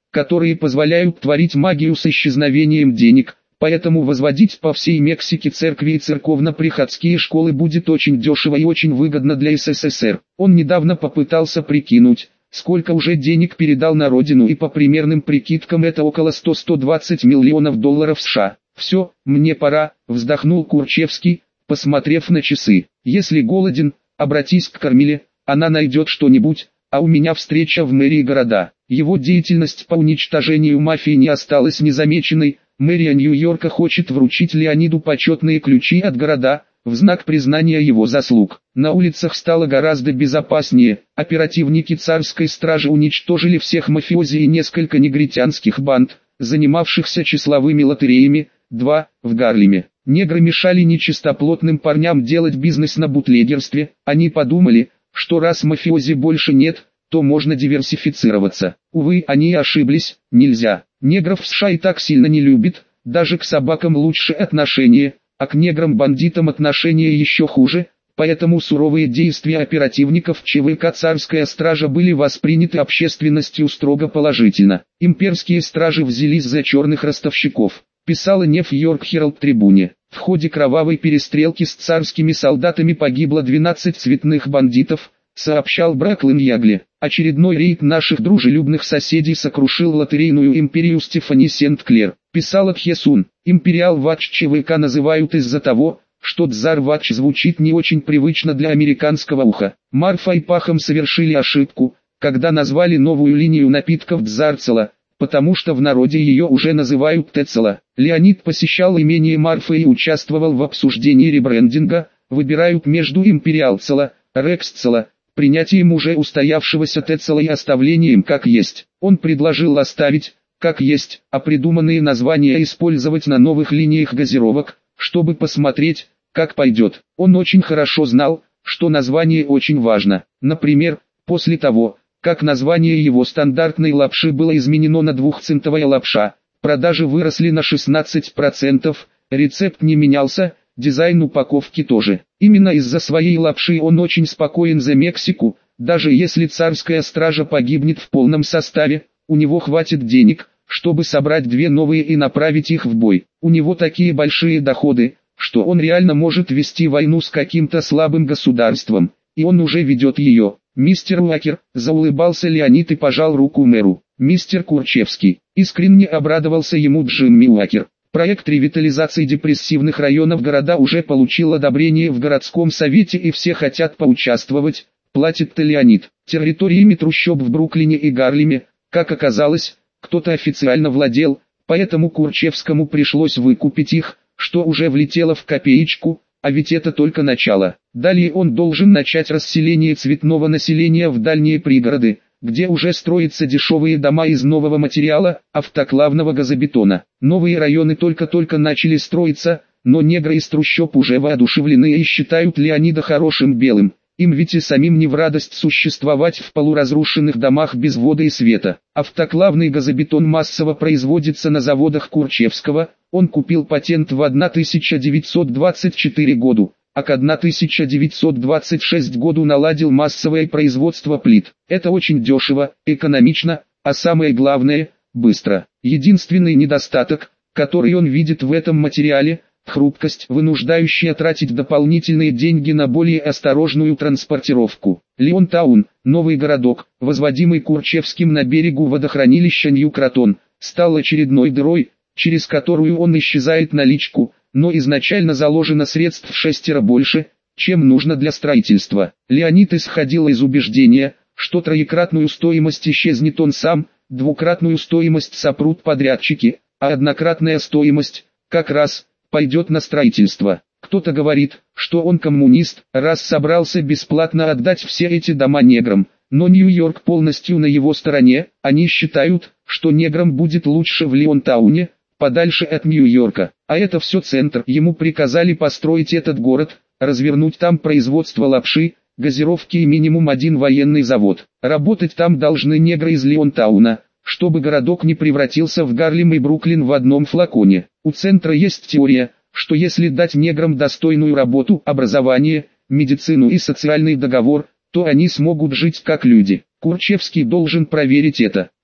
которые позволяют творить магию с исчезновением денег, поэтому возводить по всей Мексике церкви и церковно-приходские школы будет очень дешево и очень выгодно для СССР. Он недавно попытался прикинуть, сколько уже денег передал на родину, и по примерным прикидкам это около сто — сто двадцать миллионов долларов США. «Все, мне пора», — вздохнул Курчевский, посмотрев на часы. «Если голоден, обратись к Кармеле, она найдет что-нибудь, а у меня встреча в мэрии города». Его деятельность по уничтожению мафии не осталась незамеченной. Мэрия Нью-Йорка хочет вручить Леониду почетные ключи от города, в знак признания его заслуг. На улицах стало гораздо безопаснее. Оперативники царской стражи уничтожили всех мафиози и несколько негритянских банд, занимавшихся числовыми лотереями. два. В Гарлеме. Негры мешали нечистоплотным парням делать бизнес на бутлегерстве. Они подумали, что раз мафиози больше нет, то можно диверсифицироваться. Увы, они ошиблись, нельзя. Негров в США и так сильно не любят, даже к собакам лучше отношение, а к неграм-бандитам отношение еще хуже, поэтому суровые действия оперативников ЧВК «Царская стража» были восприняты общественностью строго положительно. Имперские стражи взялись за черных ростовщиков, писала Нью-Йорк Herald Трибуне. В ходе кровавой перестрелки с царскими солдатами погибло двенадцать цветных бандитов, сообщал Браклин Ягли. Очередной рейд наших дружелюбных соседей сокрушил лотерейную империю Стефани Сент-Клер. Писала Тхесун. Империал Ватч ЧВК называют из-за того, что Дзар Ватч звучит не очень привычно для американского уха. Марфа и Пахом совершили ошибку, когда назвали новую линию напитков Дзарцела, потому что в народе ее уже называют Тецела. Леонид посещал имение Марфы и участвовал в обсуждении ребрендинга. Выбирают между Империалцела, Рексцела, принятием уже устоявшегося Тецела и оставлением как есть. Он предложил оставить как есть, а придуманные названия использовать на новых линиях газировок, чтобы посмотреть, как пойдет. Он очень хорошо знал, что название очень важно. Например, после того, как название его стандартной лапши было изменено на двухцентовая лапша, продажи выросли на шестнадцать процентов, рецепт не менялся, дизайн упаковки тоже. Именно из-за своей лапши он очень спокоен за Мексику, даже если царская стража погибнет в полном составе, у него хватит денег, чтобы собрать две новые и направить их в бой. У него такие большие доходы, что он реально может вести войну с каким-то слабым государством, и он уже ведет ее. «Мистер Уакер», — заулыбался Леонид и пожал руку мэру. «Мистер Курчевский», — искренне обрадовался ему Джимми Уакер. Проект ревитализации депрессивных районов города уже получил одобрение в городском совете и все хотят поучаствовать, платит-то Леонид. Территориями трущоб в Бруклине и Гарлеме, как оказалось, кто-то официально владел, поэтому Курчевскому пришлось выкупить их, что уже влетело в копеечку, а ведь это только начало. Далее он должен начать расселение цветного населения в дальние пригороды, где уже строятся дешевые дома из нового материала, автоклавного газобетона. Новые районы только-только начали строиться, но негры из трущоб уже воодушевлены и считают Леонида хорошим белым. Им ведь и самим не в радость существовать в полуразрушенных домах без воды и света. Автоклавный газобетон массово производится на заводах Курчевского, он купил патент в тысяча девятьсот двадцать четвёртом году, а к тысяча девятьсот двадцать шестому году наладил массовое производство плит. Это очень дешево, экономично, а самое главное, быстро. Единственный недостаток, который он видит в этом материале – хрупкость, вынуждающая тратить дополнительные деньги на более осторожную транспортировку. Леонтаун, новый городок, возводимый Курчевским на берегу водохранилища Нью-Кротон, стал очередной дырой, через которую он исчезает наличку, но изначально заложено средств в шестеро больше, чем нужно для строительства. Леонид исходил из убеждения, что троекратную стоимость исчезнет он сам, двукратную стоимость сопрут подрядчики, а однократная стоимость, как раз, пойдет на строительство. Кто-то говорит, что он коммунист, раз собрался бесплатно отдать все эти дома неграм, но Нью-Йорк полностью на его стороне, они считают, что неграм будет лучше в Леонтауне, подальше от Нью-Йорка, а это все центр. Ему приказали построить этот город, развернуть там производство лапши, газировки и минимум один военный завод. Работать там должны негры из Леонтауна, чтобы городок не превратился в Гарлем и Бруклин в одном флаконе. У центра есть теория, что если дать неграм достойную работу, образование, медицину и социальный договор, то они смогут жить как люди. Курчевский должен проверить это.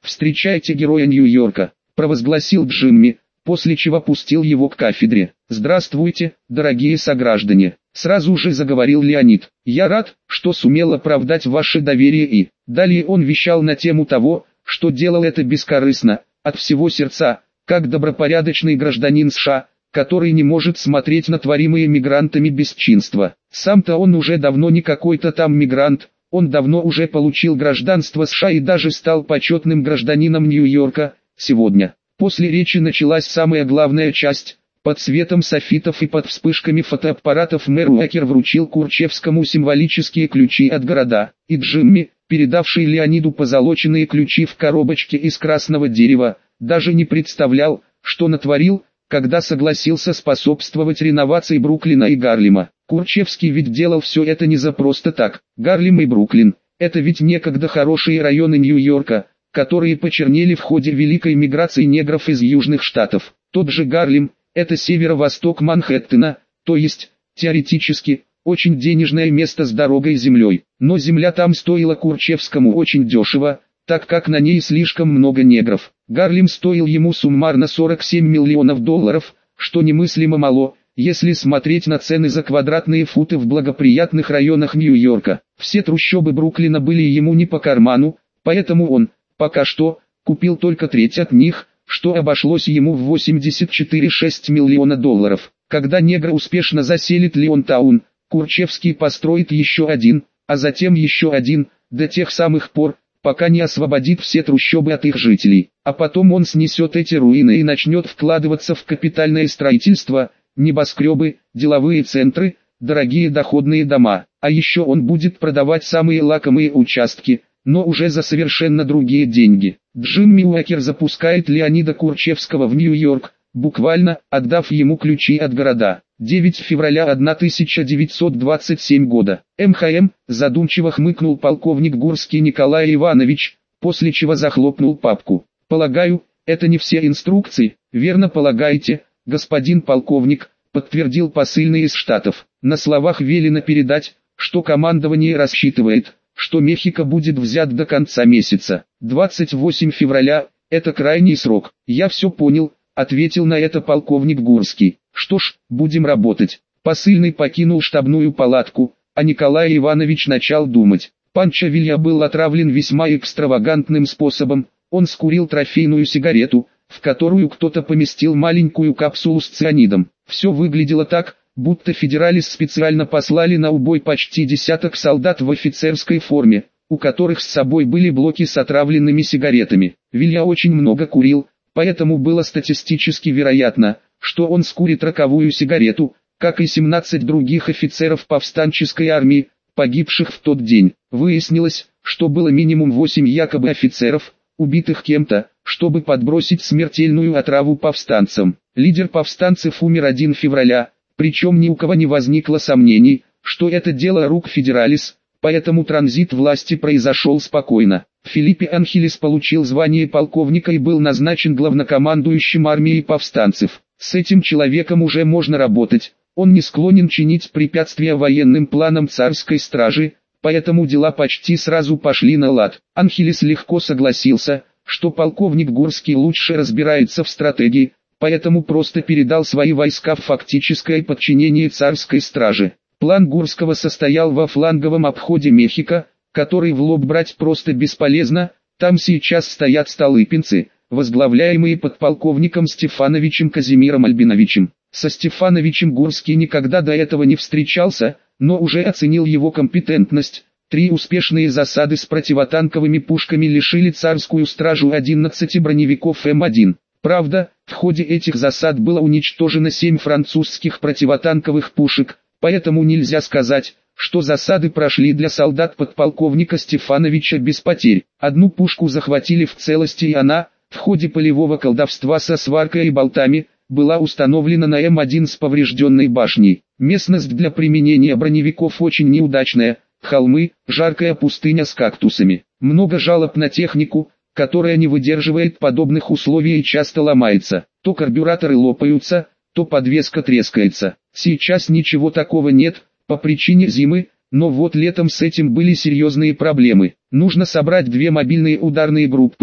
«Встречайте героя Нью-Йорка», – провозгласил Джимми, после чего пустил его к кафедре. «Здравствуйте, дорогие сограждане», – сразу же заговорил Леонид. «Я рад, что сумел оправдать ваше доверие и...» Далее он вещал на тему того, что делал это бескорыстно, от всего сердца, как добропорядочный гражданин США, который не может смотреть на творимые мигрантами бесчинства. Сам-то он уже давно не какой-то там мигрант, он давно уже получил гражданство США и даже стал почетным гражданином Нью-Йорка. Сегодня, после речи началась самая главная часть. Под светом софитов и под вспышками фотоаппаратов мэр Уэкер вручил Курчевскому символические ключи от города, и Джимми, передавший Леониду позолоченные ключи в коробочке из красного дерева, даже не представлял, что натворил, когда согласился способствовать реновации Бруклина и Гарлема. Курчевский ведь делал все это не за просто так. Гарлем и Бруклин – это ведь некогда хорошие районы Нью-Йорка, которые почернели в ходе великой миграции негров из Южных Штатов. Тот же Гарлем – это северо-восток Манхэттена, то есть, теоретически, очень денежное место с дорогой и землей. Но земля там стоила Курчевскому очень дешево, так как на ней слишком много негров. Гарлем стоил ему суммарно сорок семь миллионов долларов, что немыслимо мало, если смотреть на цены за квадратные футы в благоприятных районах Нью-Йорка. Все трущобы Бруклина были ему не по карману, поэтому он, пока что, купил только треть от них, что обошлось ему в восемьдесят четыре целых шесть десятых миллиона долларов. Когда негры успешно заселит Леонтаун, Курчевский построит еще один, а затем еще один, до тех самых пор, пока не освободит все трущобы от их жителей. А потом он снесет эти руины и начнет вкладываться в капитальное строительство, небоскребы, деловые центры, дорогие доходные дома. А еще он будет продавать самые лакомые участки, но уже за совершенно другие деньги. Джимми Уэкер запускает Леонида Курчевского в Нью-Йорк, буквально отдав ему ключи от города. девятого февраля тысяча девятьсот двадцать седьмого года. эм ха эм, задумчиво хмыкнул полковник Гурский Николай Иванович, после чего захлопнул папку. «Полагаю, это не все инструкции, верно полагаете, господин полковник», подтвердил посыльный из Штатов. «На словах велено передать, что командование рассчитывает, что Мехико будет взят до конца месяца. двадцать восьмого февраля – это крайний срок». «Я все понял», – ответил на это полковник Гурский. «Что ж, будем работать». Посыльный покинул штабную палатку, а Николай Иванович начал думать. Панчо Вилья был отравлен весьма экстравагантным способом. Он скурил трофейную сигарету, в которую кто-то поместил маленькую капсулу с цианидом. Все выглядело так, будто федералис специально послали на убой почти десяток солдат в офицерской форме, у которых с собой были блоки с отравленными сигаретами. Вилья очень много курил, поэтому было статистически вероятно, что он скурит роковую сигарету, как и семнадцать других офицеров повстанческой армии, погибших в тот день. Выяснилось, что было минимум восемь якобы офицеров, убитых кем-то, чтобы подбросить смертельную отраву повстанцам. Лидер повстанцев умер первого февраля, причем ни у кого не возникло сомнений, что это дело рук федералис, поэтому транзит власти произошел спокойно. Филиппе Анхелес получил звание полковника и был назначен главнокомандующим армией повстанцев. С этим человеком уже можно работать, он не склонен чинить препятствия военным планам царской стражи, поэтому дела почти сразу пошли на лад. Анхелес легко согласился, что полковник Гурский лучше разбирается в стратегии, поэтому просто передал свои войска в фактическое подчинение царской страже. План Гурского состоял во фланговом обходе Мехико, который в лоб брать просто бесполезно, там сейчас стоят столыпинцы, возглавляемые подполковником Стефановичем Казимиром Альбиновичем. Со Стефановичем Гурский никогда до этого не встречался, но уже оценил его компетентность. Три успешные засады с противотанковыми пушками лишили царскую стражу одиннадцати броневиков эм один. Правда, в ходе этих засад было уничтожено семь французских противотанковых пушек, поэтому нельзя сказать, что засады прошли для солдат подполковника Стефановича без потерь. Одну пушку захватили в целости, и она, в ходе полевого колдовства со сваркой и болтами, была установлена на эм один с поврежденной башней. Местность для применения броневиков очень неудачная, холмы, жаркая пустыня с кактусами. Много жалоб на технику, которая не выдерживает подобных условий и часто ломается. То карбюраторы лопаются, то подвеска трескается. Сейчас ничего такого нет, по причине зимы, но вот летом с этим были серьезные проблемы. Нужно собрать две мобильные ударные группы,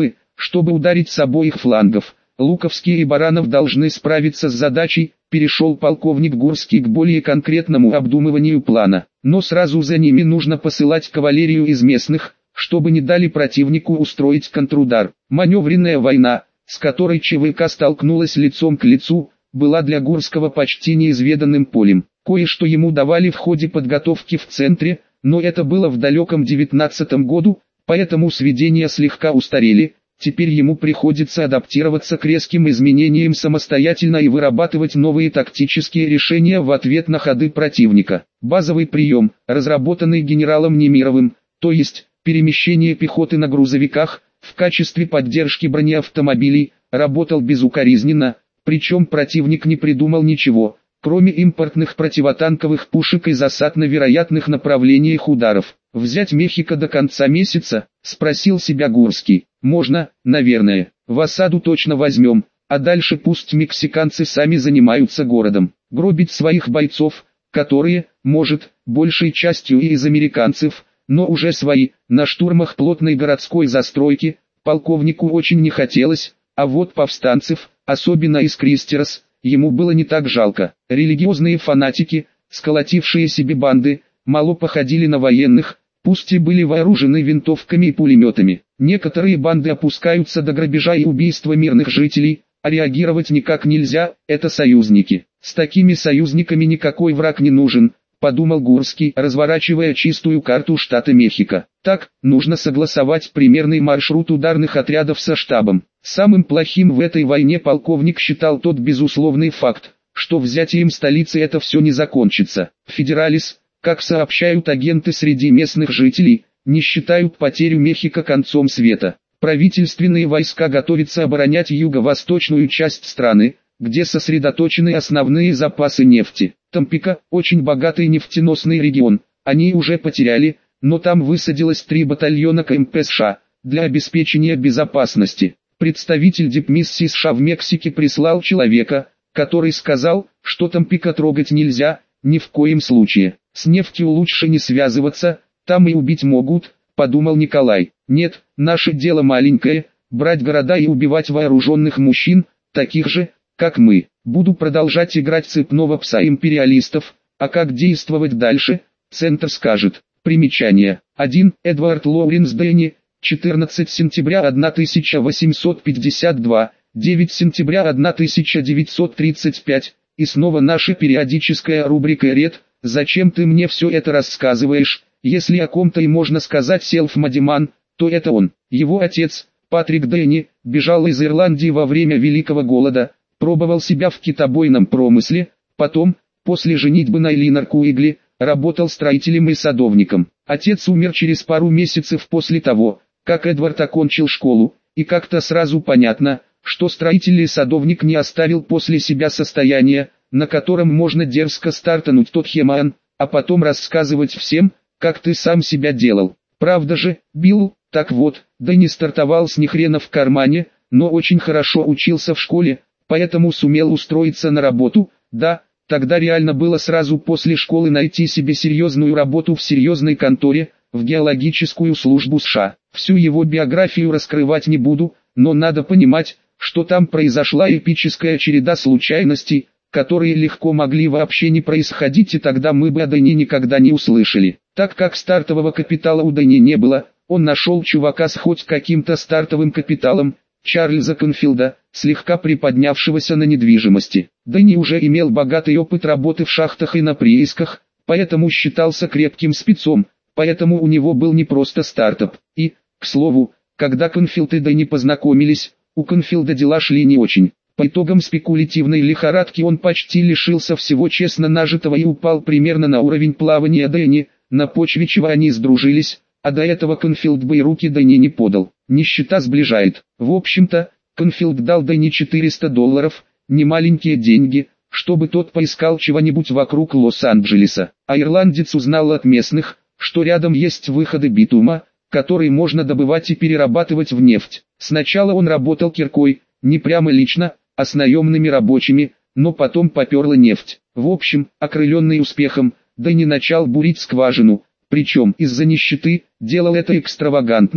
чтобы ударить с обоих флангов. Луковский и Баранов должны справиться с задачей, перешел полковник Гурский к более конкретному обдумыванию плана. Но сразу за ними нужно посылать кавалерию из местных, чтобы не дали противнику устроить контрудар. Маневренная война, с которой ЧВК столкнулась лицом к лицу, была для Гурского почти неизведанным полем. Кое-что ему давали в ходе подготовки в центре, но это было в далеком девятнадцатом году, поэтому сведения слегка устарели. Теперь ему приходится адаптироваться к резким изменениям самостоятельно и вырабатывать новые тактические решения в ответ на ходы противника. Базовый прием, разработанный генералом Немировым, то есть перемещение пехоты на грузовиках, в качестве поддержки бронеавтомобилей, работал безукоризненно, причем противник не придумал ничего, кроме импортных противотанковых пушек и засад на вероятных направлениях ударов. «Взять Мехико до конца месяца?» – спросил себя Гурский. «Можно, наверное. В осаду точно возьмем, а дальше пусть мексиканцы сами занимаются городом. Гробить своих бойцов, которые, может, большей частью и из американцев, но уже свои, на штурмах плотной городской застройки, полковнику очень не хотелось, а вот повстанцев, особенно из Кристерос, ему было не так жалко. Религиозные фанатики, сколотившие себе банды, мало походили на военных, пусть и были вооружены винтовками и пулеметами. Некоторые банды опускаются до грабежа и убийства мирных жителей, а реагировать никак нельзя, это союзники. С такими союзниками никакой враг не нужен, подумал Гурский, разворачивая чистую карту штата Мехико. Так, нужно согласовать примерный маршрут ударных отрядов со штабом. Самым плохим в этой войне полковник считал тот безусловный факт, что взятием столицы это все не закончится. Федералис, как сообщают агенты среди местных жителей, не считают потерю Мехико концом света. Правительственные войска готовятся оборонять юго-восточную часть страны, где сосредоточены основные запасы нефти. Тампико – очень богатый нефтеносный регион, они уже потеряли, но там высадилось три батальона КМП США, для обеспечения безопасности. Представитель дипмиссии США в Мексике прислал человека, который сказал, что Тампико трогать нельзя, ни в коем случае. С нефтью лучше не связываться, там и убить могут, подумал Николай. Нет, наше дело маленькое, брать города и убивать вооруженных мужчин, таких же, как мы. Буду продолжать играть цепного пса империалистов, а как действовать дальше, Центр скажет. Примечание. один. Эдвард Лоуренс Дэнни, четырнадцатого сентября тысяча восемьсот пятьдесят два, девятого сентября тысяча девятьсот тридцать пять, и снова наша периодическая рубрика «Ред». Зачем ты мне все это рассказываешь? Если о ком-то и можно сказать селф-мадиман, то это он. Его отец, Патрик Дэнни, бежал из Ирландии во время Великого Голода, пробовал себя в китобойном промысле, потом, после женитьбы на Элинор Куигли, работал строителем и садовником. Отец умер через пару месяцев после того, как Эдвард окончил школу, и как-то сразу понятно, что строитель и садовник не оставил после себя состояние, на котором можно дерзко стартануть тот Хеман, а потом рассказывать всем, как ты сам себя делал. Правда же, Билл? Так вот, да не стартовал с ни хрена в кармане, но очень хорошо учился в школе, поэтому сумел устроиться на работу. Да, тогда реально было сразу после школы найти себе серьезную работу в серьезной конторе, в геологическую службу США. Всю его биографию раскрывать не буду, но надо понимать, что там произошла эпическая череда случайностей, которые легко могли вообще не происходить, и тогда мы бы о Дэнни никогда не услышали. Так как стартового капитала у Дэнни не было, он нашел чувака с хоть каким-то стартовым капиталом, Чарльза Конфилда, слегка приподнявшегося на недвижимости. Дэнни уже имел богатый опыт работы в шахтах и на приисках, поэтому считался крепким спецом, поэтому у него был не просто стартап. И, к слову, когда Конфилд и Дэнни познакомились, у Конфилда дела шли не очень. По итогам спекулятивной лихорадки он почти лишился всего честно нажитого и упал примерно на уровень плавания Дэнни, на почве чего они сдружились, а до этого Конфилд бы и руки Дэнни не подал. Нищета сближает. В общем-то, Конфилд дал Дэнни четыреста долларов, немаленькие деньги, чтобы тот поискал чего-нибудь вокруг Лос-Анджелеса. А ирландец узнал от местных, что рядом есть выходы битума, который можно добывать и перерабатывать в нефть. Сначала он работал киркой, не прямо лично, а с наемными рабочими, но потом поперла нефть. В общем, окрыленный успехом, Дэнни начал бурить скважину, причем из-за нищеты, делал это экстравагантно,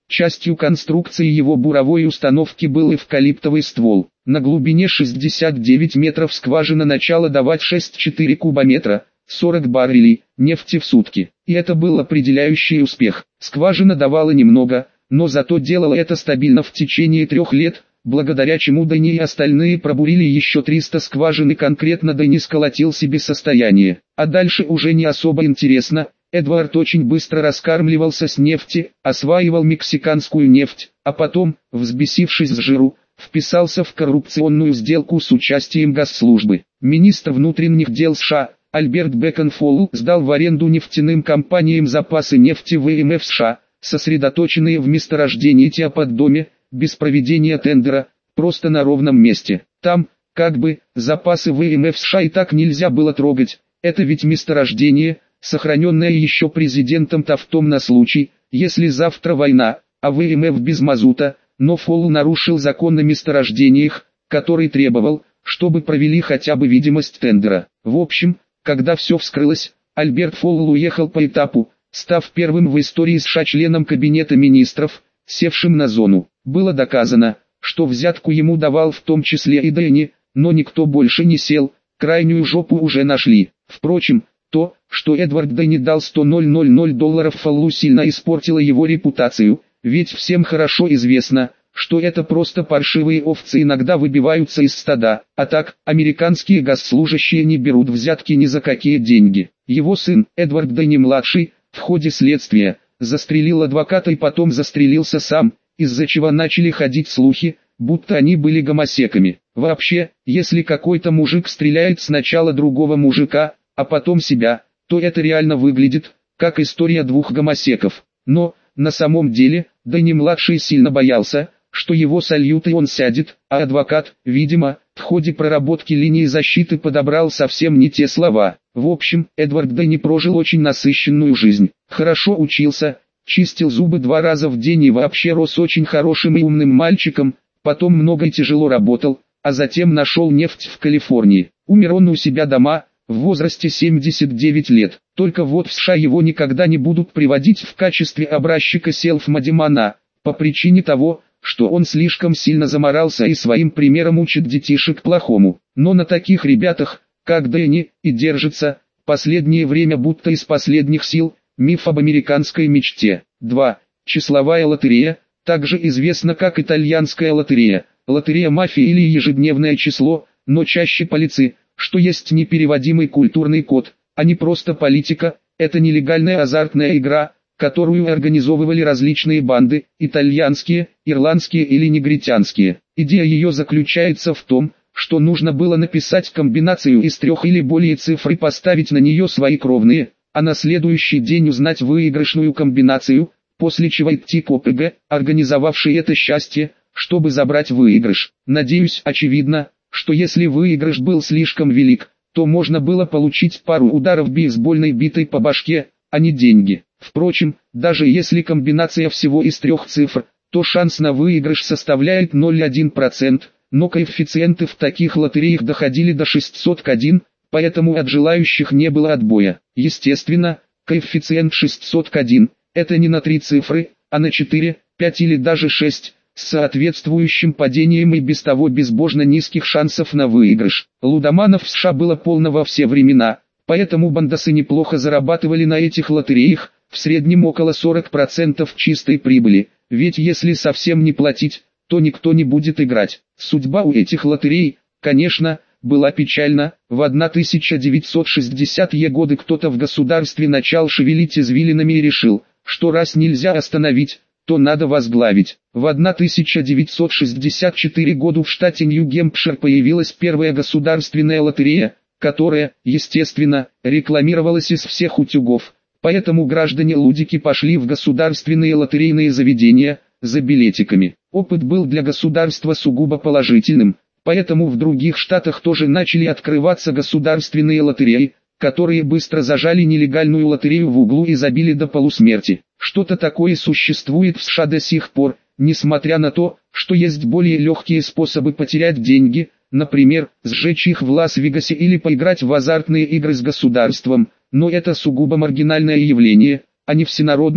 Частью конструкции его буровой установки был эвкалиптовый ствол. На глубине шестьдесят девять метров скважина начала давать шесть целых четыре десятых кубометра, сорок баррелей, нефти в сутки. И это был определяющий успех. Скважина давала немного, но зато делала это стабильно в течение трех лет, благодаря чему Дэнни и остальные пробурили еще триста скважин и конкретно Дэнни сколотил себе состояние. А дальше уже не особо интересно. Эдвард очень быстро раскармливался с нефти, осваивал мексиканскую нефть, а потом, взбесившись с жиру, вписался в коррупционную сделку с участием госслужбы. Министр внутренних дел США, Альберт Беконфолл, сдал в аренду нефтяным компаниям запасы нефти ВМФ США, сосредоточенные в месторождении Теоподдоме, без проведения тендера, просто на ровном месте. Там, как бы, запасы ВМФ США и так нельзя было трогать, это ведь месторождение, сохраненное еще президентом Тафтом на случай, если завтра война, а ВМФ без мазута, но Фолл нарушил закон на месторождениях, который требовал, чтобы провели хотя бы видимость тендера. В общем, когда все вскрылось, Альберт Фолл уехал по этапу, став первым в истории США членом Кабинета министров, севшим на зону. Было доказано, что взятку ему давал в том числе и Дэнни, но никто больше не сел, крайнюю жопу уже нашли. Впрочем, то, что Эдвард Дэнни дал сто тысяч долларов Фоллу, сильно испортило его репутацию, ведь всем хорошо известно, что это просто паршивые овцы иногда выбиваются из стада, а так, американские госслужащие не берут взятки ни за какие деньги. Его сын, Эдвард Дэнни-младший, в ходе следствия, застрелил адвоката и потом застрелился сам, из-за чего начали ходить слухи, будто они были гомосеками. Вообще, если какой-то мужик стреляет сначала другого мужика, а потом себя, то это реально выглядит, как история двух гомосеков. Но, на самом деле, Дэнни-младший сильно боялся, что его сольют и он сядет, а адвокат, видимо, в ходе проработки линии защиты подобрал совсем не те слова. В общем, Эдвард Дэнни прожил очень насыщенную жизнь. Хорошо учился, чистил зубы два раза в день и вообще рос очень хорошим и умным мальчиком, потом много и тяжело работал, а затем нашел нефть в Калифорнии. Умер он у себя дома, в возрасте семидесяти девяти лет. Только вот в США его никогда не будут приводить в качестве образчика селф-мадимана, по причине того, что он слишком сильно заморался и своим примером учит детишек плохому. Но на таких ребятах, как Дэнни, и держится, последнее время будто из последних сил, миф об американской мечте. два. Числовая лотерея, также известна как итальянская лотерея, лотерея мафии или ежедневное число, но чаще полиции, что есть непереводимый культурный код, а не просто политика, это нелегальная азартная игра, которую организовывали различные банды, итальянские, ирландские или негритянские. Идея ее заключается в том, что нужно было написать комбинацию из трех или более цифр и поставить на нее свои кровные, а на следующий день узнать выигрышную комбинацию, после чего идти к ОПГ, организовавший это счастье, чтобы забрать выигрыш. Надеюсь, очевидно, что если выигрыш был слишком велик, то можно было получить пару ударов бейсбольной битой по башке, а не деньги. Впрочем, даже если комбинация всего из трех цифр, то шанс на выигрыш составляет ноль целых одна десятая процента, но коэффициенты в таких лотереях доходили до шестисот к одному, поэтому от желающих не было отбоя. Естественно, коэффициент шестьсот к одному – это не на три цифры, а на четыре, пять или даже шесть, с соответствующим падением и без того безбожно низких шансов на выигрыш. Лудоманов в США было полно во все времена, поэтому бандосы неплохо зарабатывали на этих лотереях, в среднем около сорока процентов чистой прибыли, ведь если совсем не платить, то никто не будет играть. Судьба у этих лотерей, конечно, была печальна. В тысяча девятьсот шестидесятые годы кто-то в государстве начал шевелить извилинами и решил, что раз нельзя остановить, то надо возглавить. В тысяча девятьсот шестьдесят четвёртом году в штате Нью-Гэмпшир появилась первая государственная лотерея, которая, естественно, рекламировалась из всех утюгов. Поэтому граждане-лудики пошли в государственные лотерейные заведения за билетиками. Опыт был для государства сугубо положительным, поэтому в других штатах тоже начали открываться государственные лотереи, которые быстро зажали нелегальную лотерею в углу и забили до полусмерти. Что-то такое существует в США до сих пор, несмотря на то, что есть более легкие способы потерять деньги, например, сжечь их в Лас-Вегасе или поиграть в азартные игры с государством, но это сугубо маргинальное явление, а не всенародное,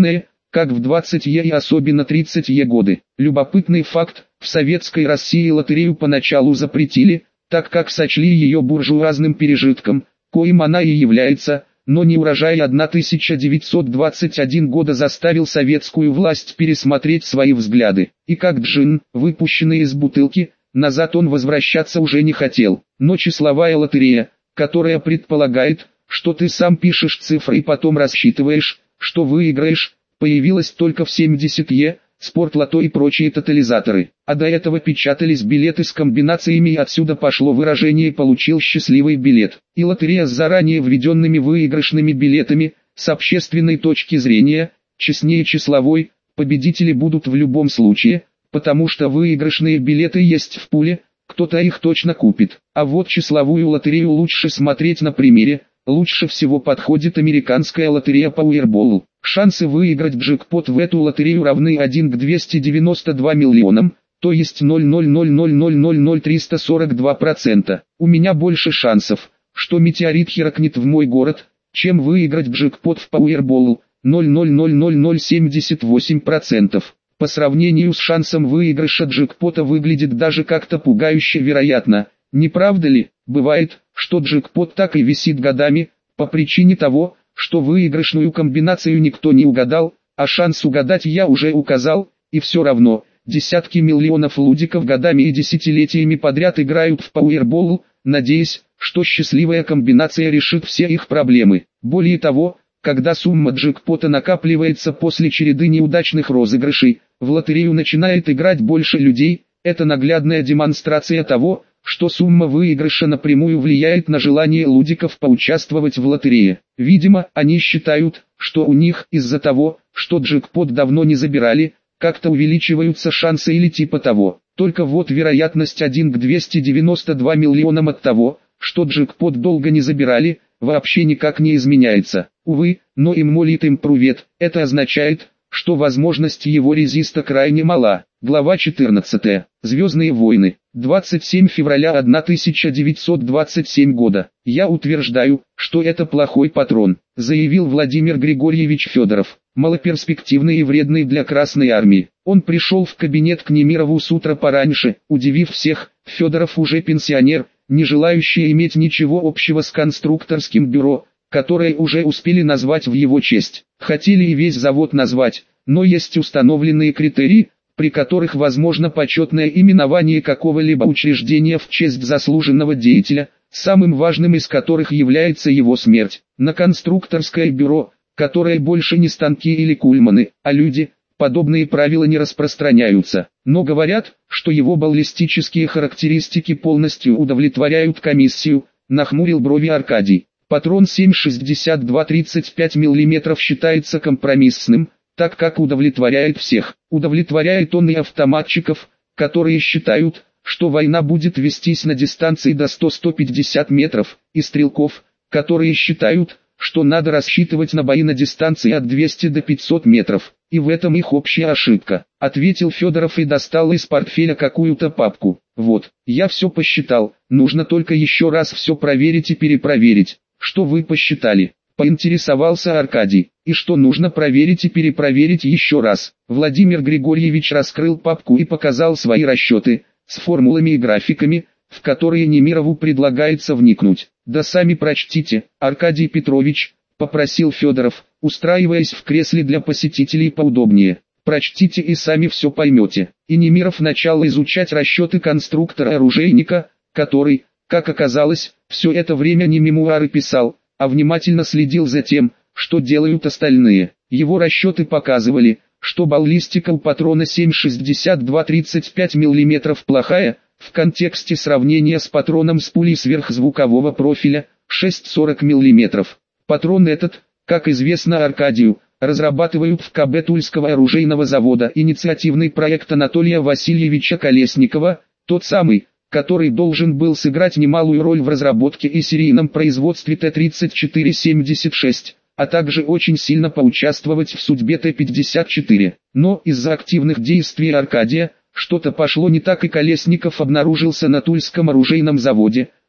как в двадцатые и особенно тридцатые годы. Любопытный факт, в советской России лотерею поначалу запретили, так как сочли ее буржуазным пережитком, коим она и является, но неурожай тысяча девятьсот двадцать первого года заставил советскую власть пересмотреть свои взгляды. И как джин, выпущенный из бутылки, назад он возвращаться уже не хотел. Но числовая лотерея, которая предполагает, что ты сам пишешь цифры и потом рассчитываешь, что выиграешь, появилась только в семидесятые, спортлото и прочие тотализаторы. А до этого печатались билеты с комбинациями, и отсюда пошло выражение «получил счастливый билет». И лотерея с заранее введенными выигрышными билетами, с общественной точки зрения, честнее числовой, победители будут в любом случае, потому что выигрышные билеты есть в пуле, кто-то их точно купит. А вот числовую лотерею лучше смотреть на примере. Лучше всего подходит американская лотерея Powerball. Шансы выиграть джекпот в эту лотерею равны один к двухстам девяноста двум миллионам, то есть ноль целых ноль ноль ноль ноль ноль триста сорок два процента. У меня больше шансов, что метеорит херакнет в мой город, чем выиграть джекпот в Powerball, ноль целых ноль ноль ноль ноль семьдесят восемь процентов. По сравнению с шансом выигрыша джекпота выглядит даже как-то пугающе вероятно, не правда ли? Бывает, что джекпот так и висит годами, по причине того, что выигрышную комбинацию никто не угадал, а шанс угадать я уже указал, и все равно, десятки миллионов лудиков годами и десятилетиями подряд играют в Powerball, надеясь, что счастливая комбинация решит все их проблемы. Более того, когда сумма джекпота накапливается после череды неудачных розыгрышей, в лотерею начинает играть больше людей, это наглядная демонстрация того, что сумма выигрыша напрямую влияет на желание лудиков поучаствовать в лотерее. Видимо, они считают, что у них из-за того, что джекпот давно не забирали, как-то увеличиваются шансы или типа того. Только вот вероятность один к двухстам девяноста двум миллионам от того, что джекпот долго не забирали, вообще никак не изменяется. Увы, но им молит им прувет, это означает, что возможность его резиста крайне мала. Глава четырнадцатая. Звездные войны. двадцать седьмого февраля тысяча девятьсот двадцать седьмого года. Я утверждаю, что это плохой патрон, заявил Владимир Григорьевич Федоров, малоперспективный и вредный для Красной Армии. Он пришел в кабинет к Немирову с утра пораньше, удивив всех. Федоров уже пенсионер, не желающий иметь ничего общего с конструкторским бюро, которое уже успели назвать в его честь. Хотели и весь завод назвать, но есть установленные критерии, при которых возможно почетное именование какого-либо учреждения в честь заслуженного деятеля, самым важным из которых является его смерть. На конструкторское бюро, которое больше не станки или кульманы, а люди, подобные правила не распространяются. Но говорят, что его баллистические характеристики полностью удовлетворяют комиссию, нахмурил брови Аркадий. Патрон семь шестьдесят два тридцать пять миллиметров считается компромиссным, так как удовлетворяет всех. Удовлетворяет он и автоматчиков, которые считают, что война будет вестись на дистанции до ста — ста пятидесяти метров, и стрелков, которые считают, что надо рассчитывать на бои на дистанции от двухсот до пятисот метров. И в этом их общая ошибка, ответил Федоров и достал из портфеля какую-то папку. Вот, я все посчитал, нужно только еще раз все проверить и перепроверить. Что вы посчитали? Поинтересовался Аркадий. И что нужно проверить и перепроверить еще раз? Владимир Григорьевич раскрыл папку и показал свои расчеты, с формулами и графиками, в которые Немирову предлагается вникнуть. Да сами прочтите, Аркадий Петрович, попросил Федоров, устраиваясь в кресле для посетителей поудобнее. Прочтите и сами все поймете. И Немиров начал изучать расчеты конструктора-оружейника, который, как оказалось, все это время не мемуары писал, а внимательно следил за тем, что делают остальные. Его расчеты показывали, что баллистика у патрона семь шестьдесят два тридцать пять миллиметров плохая, в контексте сравнения с патроном с пулей сверхзвукового профиля, шесть сорок миллиметров. Патрон этот, как известно Аркадию, разрабатывают в КБ Тульского оружейного завода, инициативный проект Анатолия Васильевича Колесникова, тот самый, который должен был сыграть немалую роль в разработке и серийном производстве Т тридцать четыре семьдесят шесть, а также очень сильно поучаствовать в судьбе Т пятьдесят четыре. Но из-за активных действий Аркадия, что-то пошло не так, и Колесников обнаружился на Тульском оружейном заводе,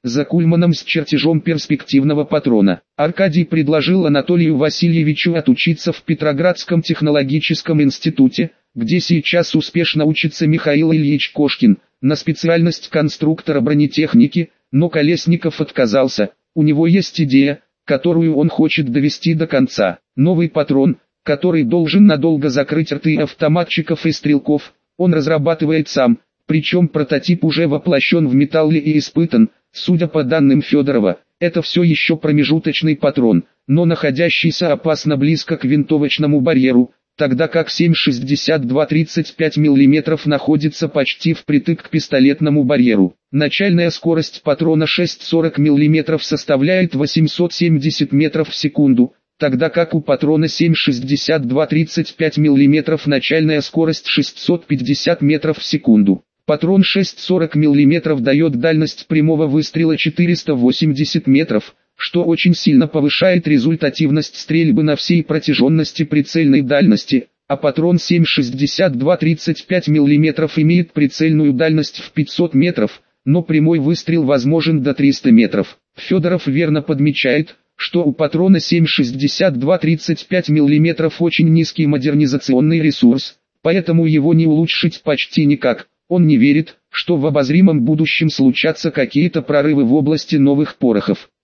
за Кульманом с чертежом перспективного патрона. Аркадий предложил Анатолию Васильевичу отучиться в Петроградском технологическом институте, где сейчас успешно учится Михаил Ильич Кошкин, на специальность конструктора бронетехники, но Колесников отказался. У него есть идея, которую он хочет довести до конца. Новый патрон, который должен надолго закрыть рты автоматчиков и стрелков, он разрабатывает сам, причем прототип уже воплощен в металле и испытан. Судя по данным Федорова, это все еще промежуточный патрон, но находящийся опасно близко к винтовочному барьеру, тогда как семь шестьдесят два тридцать пять миллиметров находится почти впритык к пистолетному барьеру. Начальная скорость патрона шесть сорок миллиметров составляет восемьсот семьдесят метров в секунду, тогда как у патрона семь шестьдесят два тридцать пять миллиметров начальная скорость шестьсот пятьдесят метров в секунду. Патрон шесть сорок миллиметров дает дальность прямого выстрела четыреста восемьдесят метров, что очень сильно повышает результативность стрельбы на всей протяженности прицельной дальности, а патрон семь шестьдесят два тридцать пять миллиметров имеет прицельную дальность в пятьсот метров, но прямой выстрел возможен до триста метров. Федоров верно подмечает, что у патрона семь шестьдесят два тридцать пять миллиметров очень низкий модернизационный ресурс, поэтому его не улучшить почти никак. Он не верит, что в обозримом будущем случатся какие-то прорывы в области новых порохов.